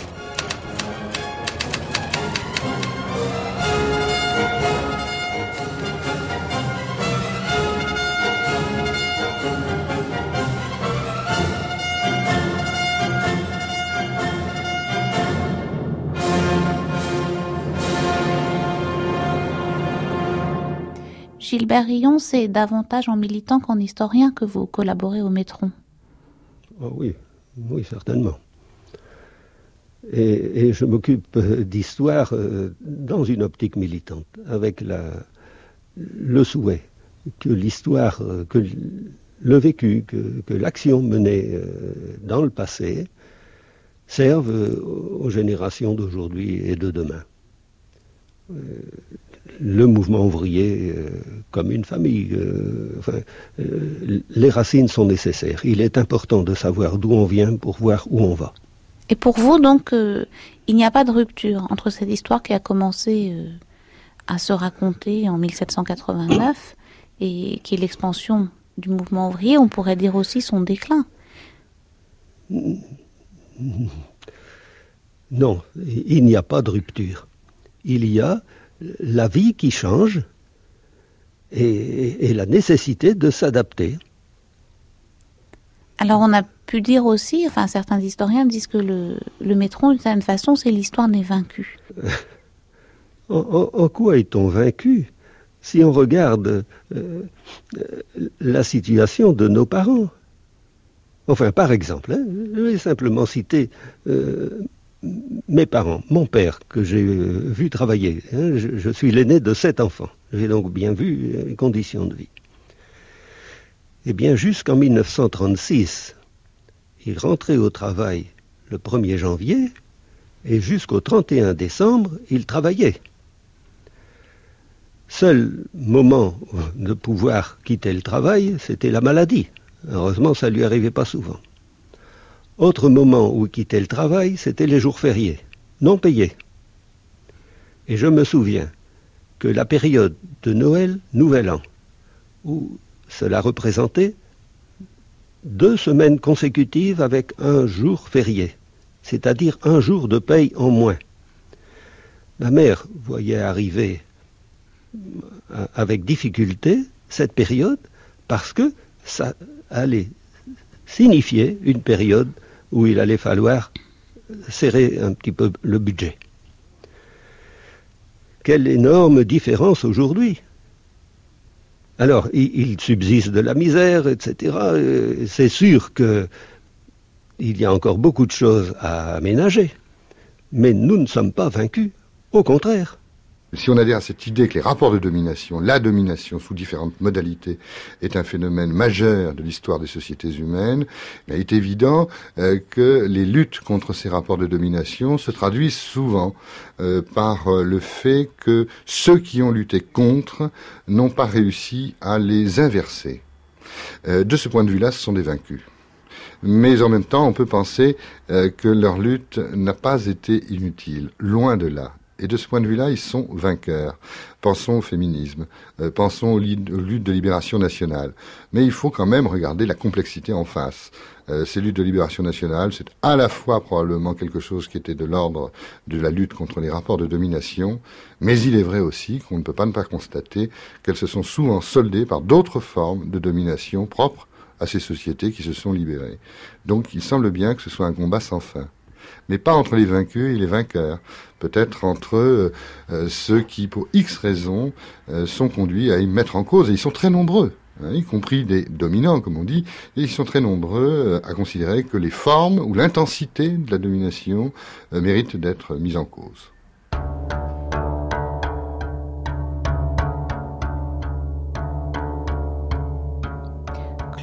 Gilbert Rillon, c'est davantage en militant qu'en historien que vous collaborez au Métron. Oh oui, oui, certainement. Et, et je m'occupe d'histoire euh, dans une optique militante, avec la, le souhait que l'histoire, euh, que le vécu, que, que l'action menée euh, dans le passé serve euh, aux générations d'aujourd'hui et de demain. Euh, le mouvement ouvrier euh, comme une famille. Euh, enfin, euh, les racines sont nécessaires. Il est important de savoir d'où on vient pour voir où on va. Et pour vous, donc, euh, il n'y a pas de rupture entre cette histoire qui a commencé euh, à se raconter en mille sept cent quatre-vingt-neuf et qui est l'expansion du mouvement ouvrier, on pourrait dire aussi son déclin. Non, il n'y a pas de rupture. Il y a la vie qui change et, et la nécessité de s'adapter. Alors on a pu dire aussi, enfin certains historiens disent que le, le Métron, d'une certaine façon, c'est l'histoire des vaincus. En, en, en quoi est-on vaincu? Si on regarde euh, la situation de nos parents. Enfin, par exemple, hein, je vais simplement citer euh, mes parents, mon père, que j'ai euh, vu travailler. Hein, je, je suis l'aîné de sept enfants. J'ai donc bien vu les conditions de vie. Eh bien, jusqu'en mille neuf cent trente-six, il rentrait au travail le premier janvier et jusqu'au trente et un décembre, il travaillait. Seul moment de pouvoir quitter le travail, c'était la maladie. Heureusement, ça ne lui arrivait pas souvent. Autre moment où il quittait le travail, c'était les jours fériés, non payés. Et je me souviens que la période de Noël, Nouvel An, où cela représentait deux semaines consécutives avec un jour férié, c'est-à-dire un jour de paye en moins. Ma mère voyait arriver avec difficulté cette période parce que ça allait signifier une période où il allait falloir serrer un petit peu le budget. Quelle énorme différence aujourd'hui! Alors, il, il subsiste de la misère, et cetera. C'est sûr qu'il y a encore beaucoup de choses à aménager, mais nous ne sommes pas vaincus, au contraire. Si on adhère à cette idée que les rapports de domination, la domination sous différentes modalités, est un phénomène majeur de l'histoire des sociétés humaines, il est évident euh, que les luttes contre ces rapports de domination se traduisent souvent euh, par euh, le fait que ceux qui ont lutté contre n'ont pas réussi à les inverser. Euh, de ce point de vue-là, ce sont des vaincus. Mais en même temps, on peut penser euh, que leur lutte n'a pas été inutile, loin de là. Et de ce point de vue-là, ils sont vainqueurs. Pensons au féminisme, euh, pensons aux, li- aux luttes de libération nationale. Mais il faut quand même regarder la complexité en face. Euh, ces luttes de libération nationale, c'est à la fois probablement quelque chose qui était de l'ordre de la lutte contre les rapports de domination, mais il est vrai aussi qu'on ne peut pas ne pas constater qu'elles se sont souvent soldées par d'autres formes de domination propres à ces sociétés qui se sont libérées. Donc il semble bien que ce soit un combat sans fin. Mais pas entre les vaincus et les vainqueurs. Peut-être entre euh, euh, ceux qui, pour X raisons, euh, sont conduits à y mettre en cause. Et ils sont très nombreux, hein, y compris des dominants, comme on dit. Et ils sont très nombreux euh, à considérer que les formes ou l'intensité de la domination euh, méritent d'être mises en cause.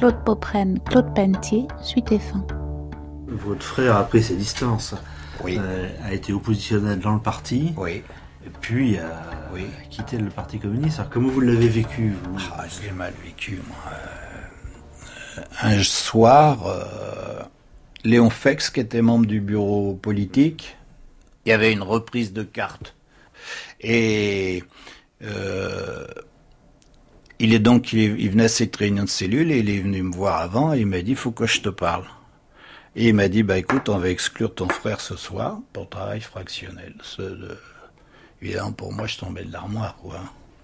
Claude Popren, Claude Pentier, suite et fin. Votre frère a pris ses distances. Oui. Euh, a été oppositionnel dans le parti. Oui. Et puis a oui. quitté le Parti communiste. Alors comment vous l'avez vécu, vous? Ah, je l'ai mal vécu, moi. Euh, un soir, euh, Léon Fex, qui était membre du bureau politique, il y avait une reprise de cartes. Et euh, il est donc, il, est, il venait à cette réunion de cellule et il est venu me voir avant et il m'a dit, il faut que je te parle. Et il m'a dit, bah écoute, on va exclure ton frère ce soir pour travail fractionnel. Ce, de... Évidemment, pour moi, je tombais de l'armoire, quoi.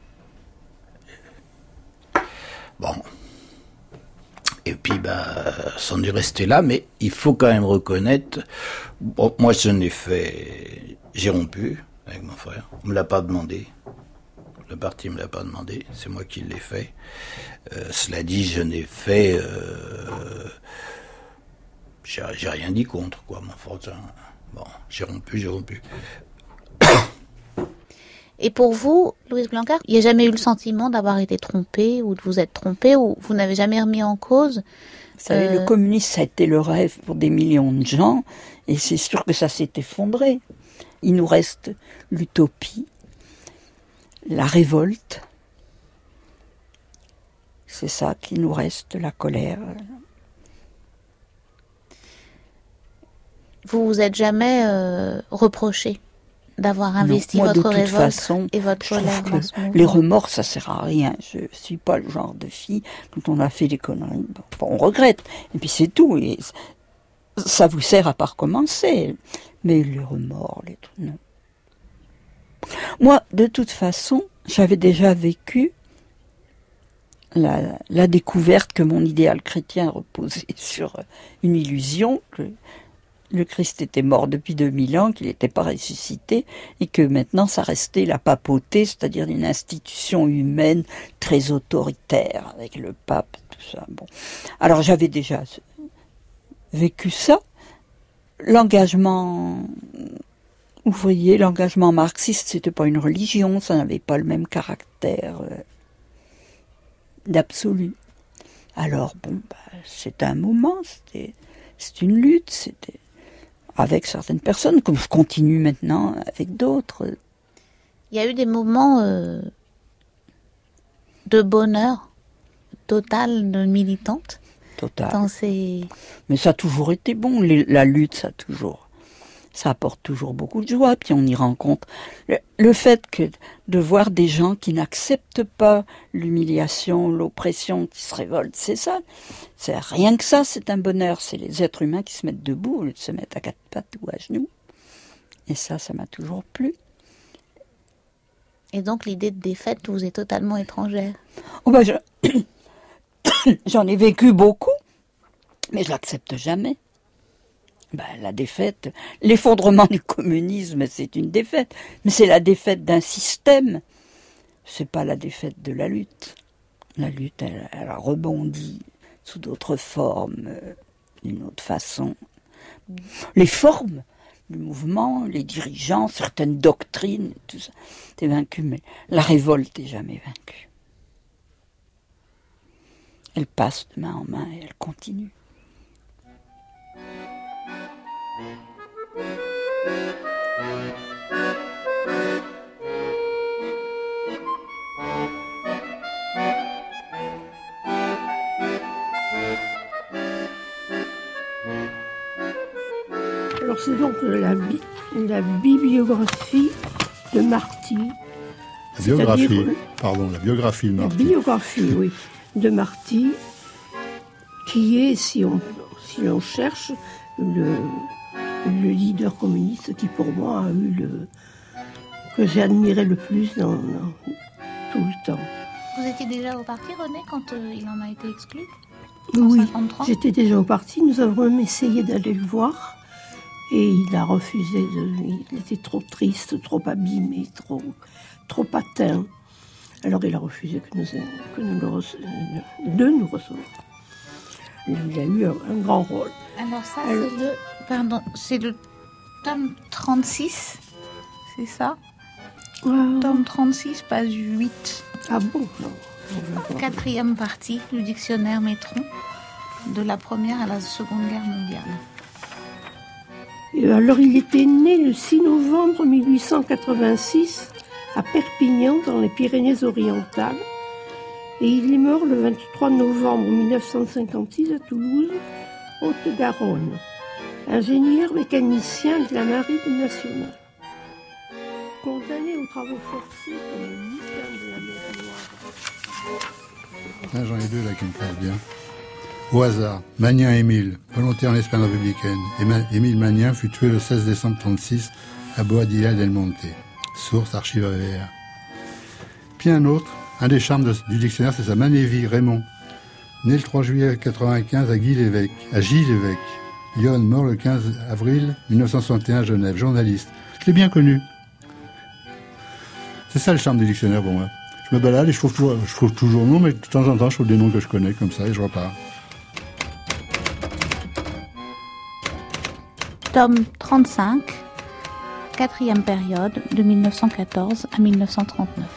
Bon. Et puis, bah, c'en est resté là, mais il faut quand même reconnaître, bon, moi, je n'ai fait, j'ai rompu avec mon frère. On me l'a pas demandé. Le parti me l'a pas demandé. C'est moi qui l'ai fait. Euh, cela dit, je n'ai fait, euh, J'ai, j'ai rien dit contre, quoi, mon frère. Bon, j'ai rompu, j'ai rompu. Et pour vous, Louise Blanquart, il n'y a jamais eu le sentiment d'avoir été trompé ou de vous être trompé ou vous n'avez jamais remis en cause? Vous savez, euh... le communisme, ça a été le rêve pour des millions de gens et c'est sûr que ça s'est effondré. Il nous reste l'utopie, la révolte. C'est ça qui nous reste, la colère. Vous vous êtes jamais euh, reproché d'avoir investi non, moi, votre de toute révolte façon, et votre colère dans ce mouvement? Les remords, ça sert à rien. Je suis pas le genre de fille, quand on a fait des conneries, bon, on regrette. Et puis c'est tout. Et ça vous sert à pas recommencer. Mais les remords, les trucs, non. Moi, de toute façon, j'avais déjà vécu la, la découverte que mon idéal chrétien reposait sur une illusion, que le Christ était mort depuis deux mille ans, qu'il n'était pas ressuscité, et que maintenant ça restait la papauté, c'est-à-dire une institution humaine très autoritaire, avec le pape, tout ça. Bon. Alors j'avais déjà vécu ça. L'engagement ouvrier, l'engagement marxiste, c'était pas une religion, ça n'avait pas le même caractère euh, d'absolu. Alors bon, bah, c'était un moment, c'était, c'était une lutte, c'était avec certaines personnes, comme je continue maintenant avec d'autres. Il y a eu des moments euh, de bonheur total de militante. Total. Dans ces... Mais ça a toujours été bon, les, la lutte, ça a toujours, ça apporte toujours beaucoup de joie. Puis on y rencontre le, le fait que de voir des gens qui n'acceptent pas l'humiliation, l'oppression, qui se révoltent, c'est ça. C'est rien que ça, c'est un bonheur. C'est les êtres humains qui se mettent debout au lieu de se mettre à quatre pattes ou à genoux. Et ça, ça m'a toujours plu. Et donc l'idée de défaite vous est totalement étrangère? Oh ben je... J'en ai vécu beaucoup, mais je l'accepte jamais. Ben, la défaite, l'effondrement du communisme, c'est une défaite, mais c'est la défaite d'un système. C'est pas la défaite de la lutte. La lutte, elle, elle a rebondi sous d'autres formes, euh, d'une autre façon. Les formes du mouvement, les dirigeants, certaines doctrines, tout ça, c'est vaincu, mais la révolte n'est jamais vaincue. Elle passe de main en main et elle continue. Alors c'est donc la, bi- la bibliographie de Marty. La biographie, pardon, la biographie de Marty. La biographie, oui, de Marty, qui est, si on, si l'on cherche, le, le leader communiste qui pour moi a eu le... que j'ai admiré le plus dans, dans tout le temps. Vous étiez déjà au parti, René, quand euh, il en a été exclu? Oui, j'étais déjà au parti, nous avons même essayé d'aller le voir. Et il a refusé, de, il était trop triste, trop abîmé, trop, trop atteint. Alors il a refusé que nous, que nous le rece, de nous recevoir. Il a eu un, un grand rôle. Alors ça, Alors, c'est le, pardon, c'est le tome trente-six, c'est ça? euh, Tome trente-six, page huit. Ah bon? Non. Quatrième partie du dictionnaire Métron. de la Première à la Seconde Guerre mondiale. Et alors, il était né le six novembre mille huit cent quatre-vingt-six à Perpignan, dans les Pyrénées-Orientales. Et il est mort le vingt-trois novembre mille neuf cent cinquante-six à Toulouse, Haute-Garonne. Ingénieur mécanicien de la Marine nationale. Condamné aux travaux forcés comme militaire de la mer Noire. Ah, j'en ai deux là qui me plaisent bien. Au hasard, Magnin Émile, volontaire en Espagne républicaine. Émile Magnin fut tué le seize décembre trente-six à Boadilla del Monte. Source Archives A V R. Puis un autre, un des charmes de, du dictionnaire, c'est sa Manévie, Raymond. Né le trois juillet quatre-vingt-quinze à Guy-l'Évêque, à Gilles-l'Évêque. Yon, mort le quinze avril mille neuf cent soixante et un à Genève, journaliste. Je l'ai bien connu. C'est ça le charme du dictionnaire pour moi. Je me balade et je trouve toujours, je trouve toujours le nom, mais de temps en temps, je trouve des noms que je connais comme ça et je repars. Tome trente-cinq, quatrième période, de mille neuf cent quatorze à mille neuf cent trente-neuf.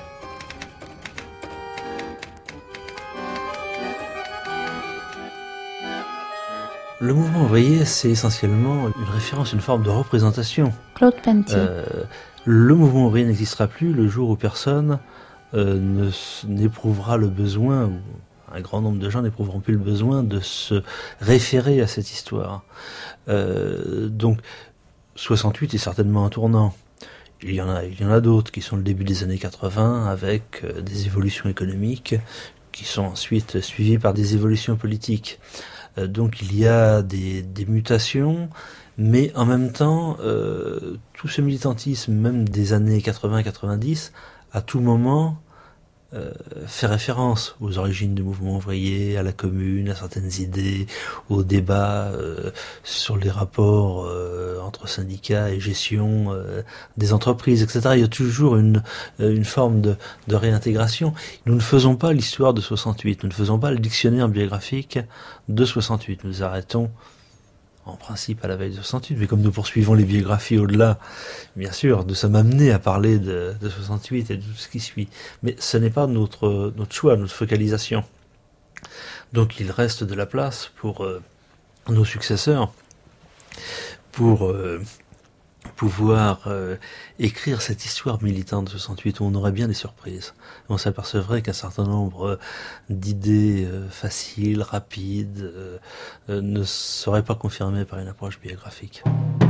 Le mouvement ouvrier, c'est essentiellement une référence, une forme de représentation. Claude Pentier. Euh, le mouvement ouvrier n'existera plus le jour où personne euh, ne, n'éprouvera le besoin, ou un grand nombre de gens n'éprouveront plus le besoin de se référer à cette histoire. Euh, donc, soixante-huit est certainement un tournant. Il y en a, il y en a d'autres qui sont le début des années quatre-vingts avec euh, des évolutions économiques qui sont ensuite suivies par des évolutions politiques. Euh, donc il y a des, des mutations, mais en même temps, euh, tout ce militantisme, même des années quatre-vingts quatre-vingt-dix, à tout moment, Euh, fait référence aux origines du mouvement ouvrier, à la commune, à certaines idées, aux débats euh, sur les rapports euh, entre syndicats et gestion euh, des entreprises, et cetera. Il y a toujours une, euh, une forme de, de réintégration. Nous ne faisons pas l'histoire de soixante-huit, nous ne faisons pas le dictionnaire biographique de soixante-huit. Nous arrêtons en principe à la veille de soixante-huit, mais comme nous poursuivons les biographies au-delà, bien sûr, nous sommes amenés à parler de, de soixante-huit et de tout ce qui suit. Mais ce n'est pas notre, notre choix, notre focalisation. Donc il reste de la place pour euh, nos successeurs, pour euh, pouvoir euh, écrire cette histoire militante de soixante-huit où on aurait bien des surprises. On s'apercevrait qu'un certain nombre d'idées euh, faciles, rapides, euh, euh, ne seraient pas confirmées par une approche biographique.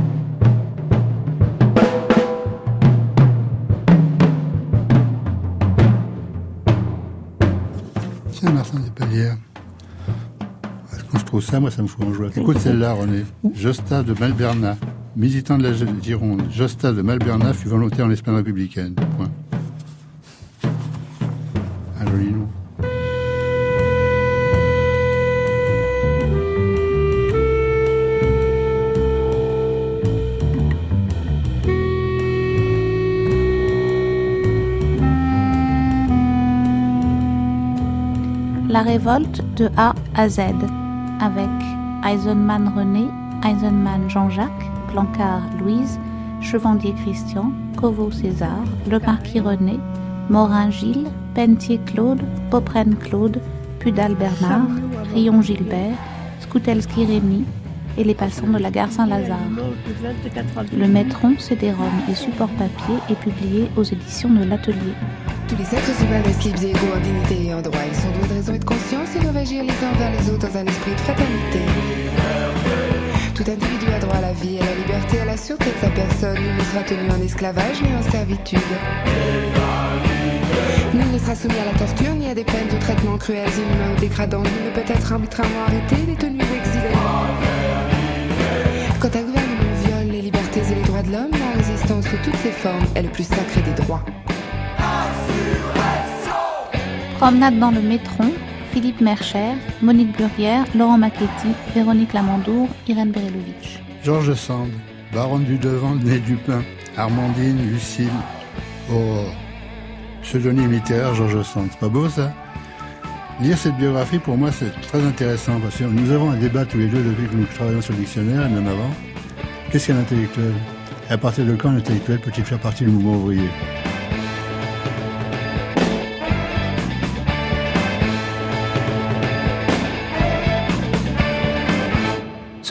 Tiens, Martin Despalières. Quand je trouve ça, moi, ça me fout en joie. Écoute celle-là, René. Josta de Malbernat. Militant de la Gironde, Josta de Malbernat fut volontaire en Espagne républicaine. Point. Un joli nom. La révolte de A à Z, avec Eisenman René, Eisenman Jean-Jacques, Blancard Louise, Chevandier Christian, Covaux César, Le Marquis René, Morin Gilles, Pentier Claude, Popren Claude, Pudal Bernard, Rion Gilbert, Skoutelski Rémy et les passants de la gare Saint-Lazare. Le Maîtron, C D-ROM et support papier est publié aux éditions de l'Atelier. Tous les êtres humains naissent libres et égaux en dignité et en droit. Ils sont doués de raison et de conscience et doivent agir les uns vers les autres dans un esprit de fraternité. Tout individu a droit à la vie, à la liberté, à la sûreté de sa personne. Nul ne sera tenu en esclavage ni en servitude. Nul ne sera soumis à la torture ni à des peines de traitement cruels, inhumains ou dégradants. Nul ne peut être arbitrairement arrêté, détenu ou exilé. Quand un gouvernement viole les libertés et les droits de l'homme, la résistance sous toutes ses formes est le plus sacré des droits. Promenade dans le Maîtron, Philippe Mercher, Monique Burguière, Laurent Macchetti, Véronique Lamandour, Irène Berelovitch. Georges Sand, baronne du Devant, née Dupin, Armandine, Lucille, Aurore. Pseudonyme littéraire, Georges Sand. C'est pas beau ça? Lire cette biographie, pour moi, c'est très intéressant, parce que nous avons un débat tous les deux depuis que nous travaillons sur le dictionnaire, et même avant. Qu'est-ce qu'un intellectuel? Et à partir de quand un intellectuel peut-il faire partie du mouvement ouvrier?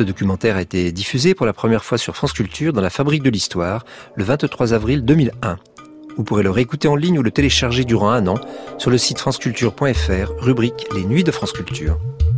Ce documentaire a été diffusé pour la première fois sur France Culture dans la Fabrique de l'Histoire le vingt-trois avril deux mille un. Vous pourrez le réécouter en ligne ou le télécharger durant un an sur le site franceculture point f r, rubrique Les Nuits de France Culture.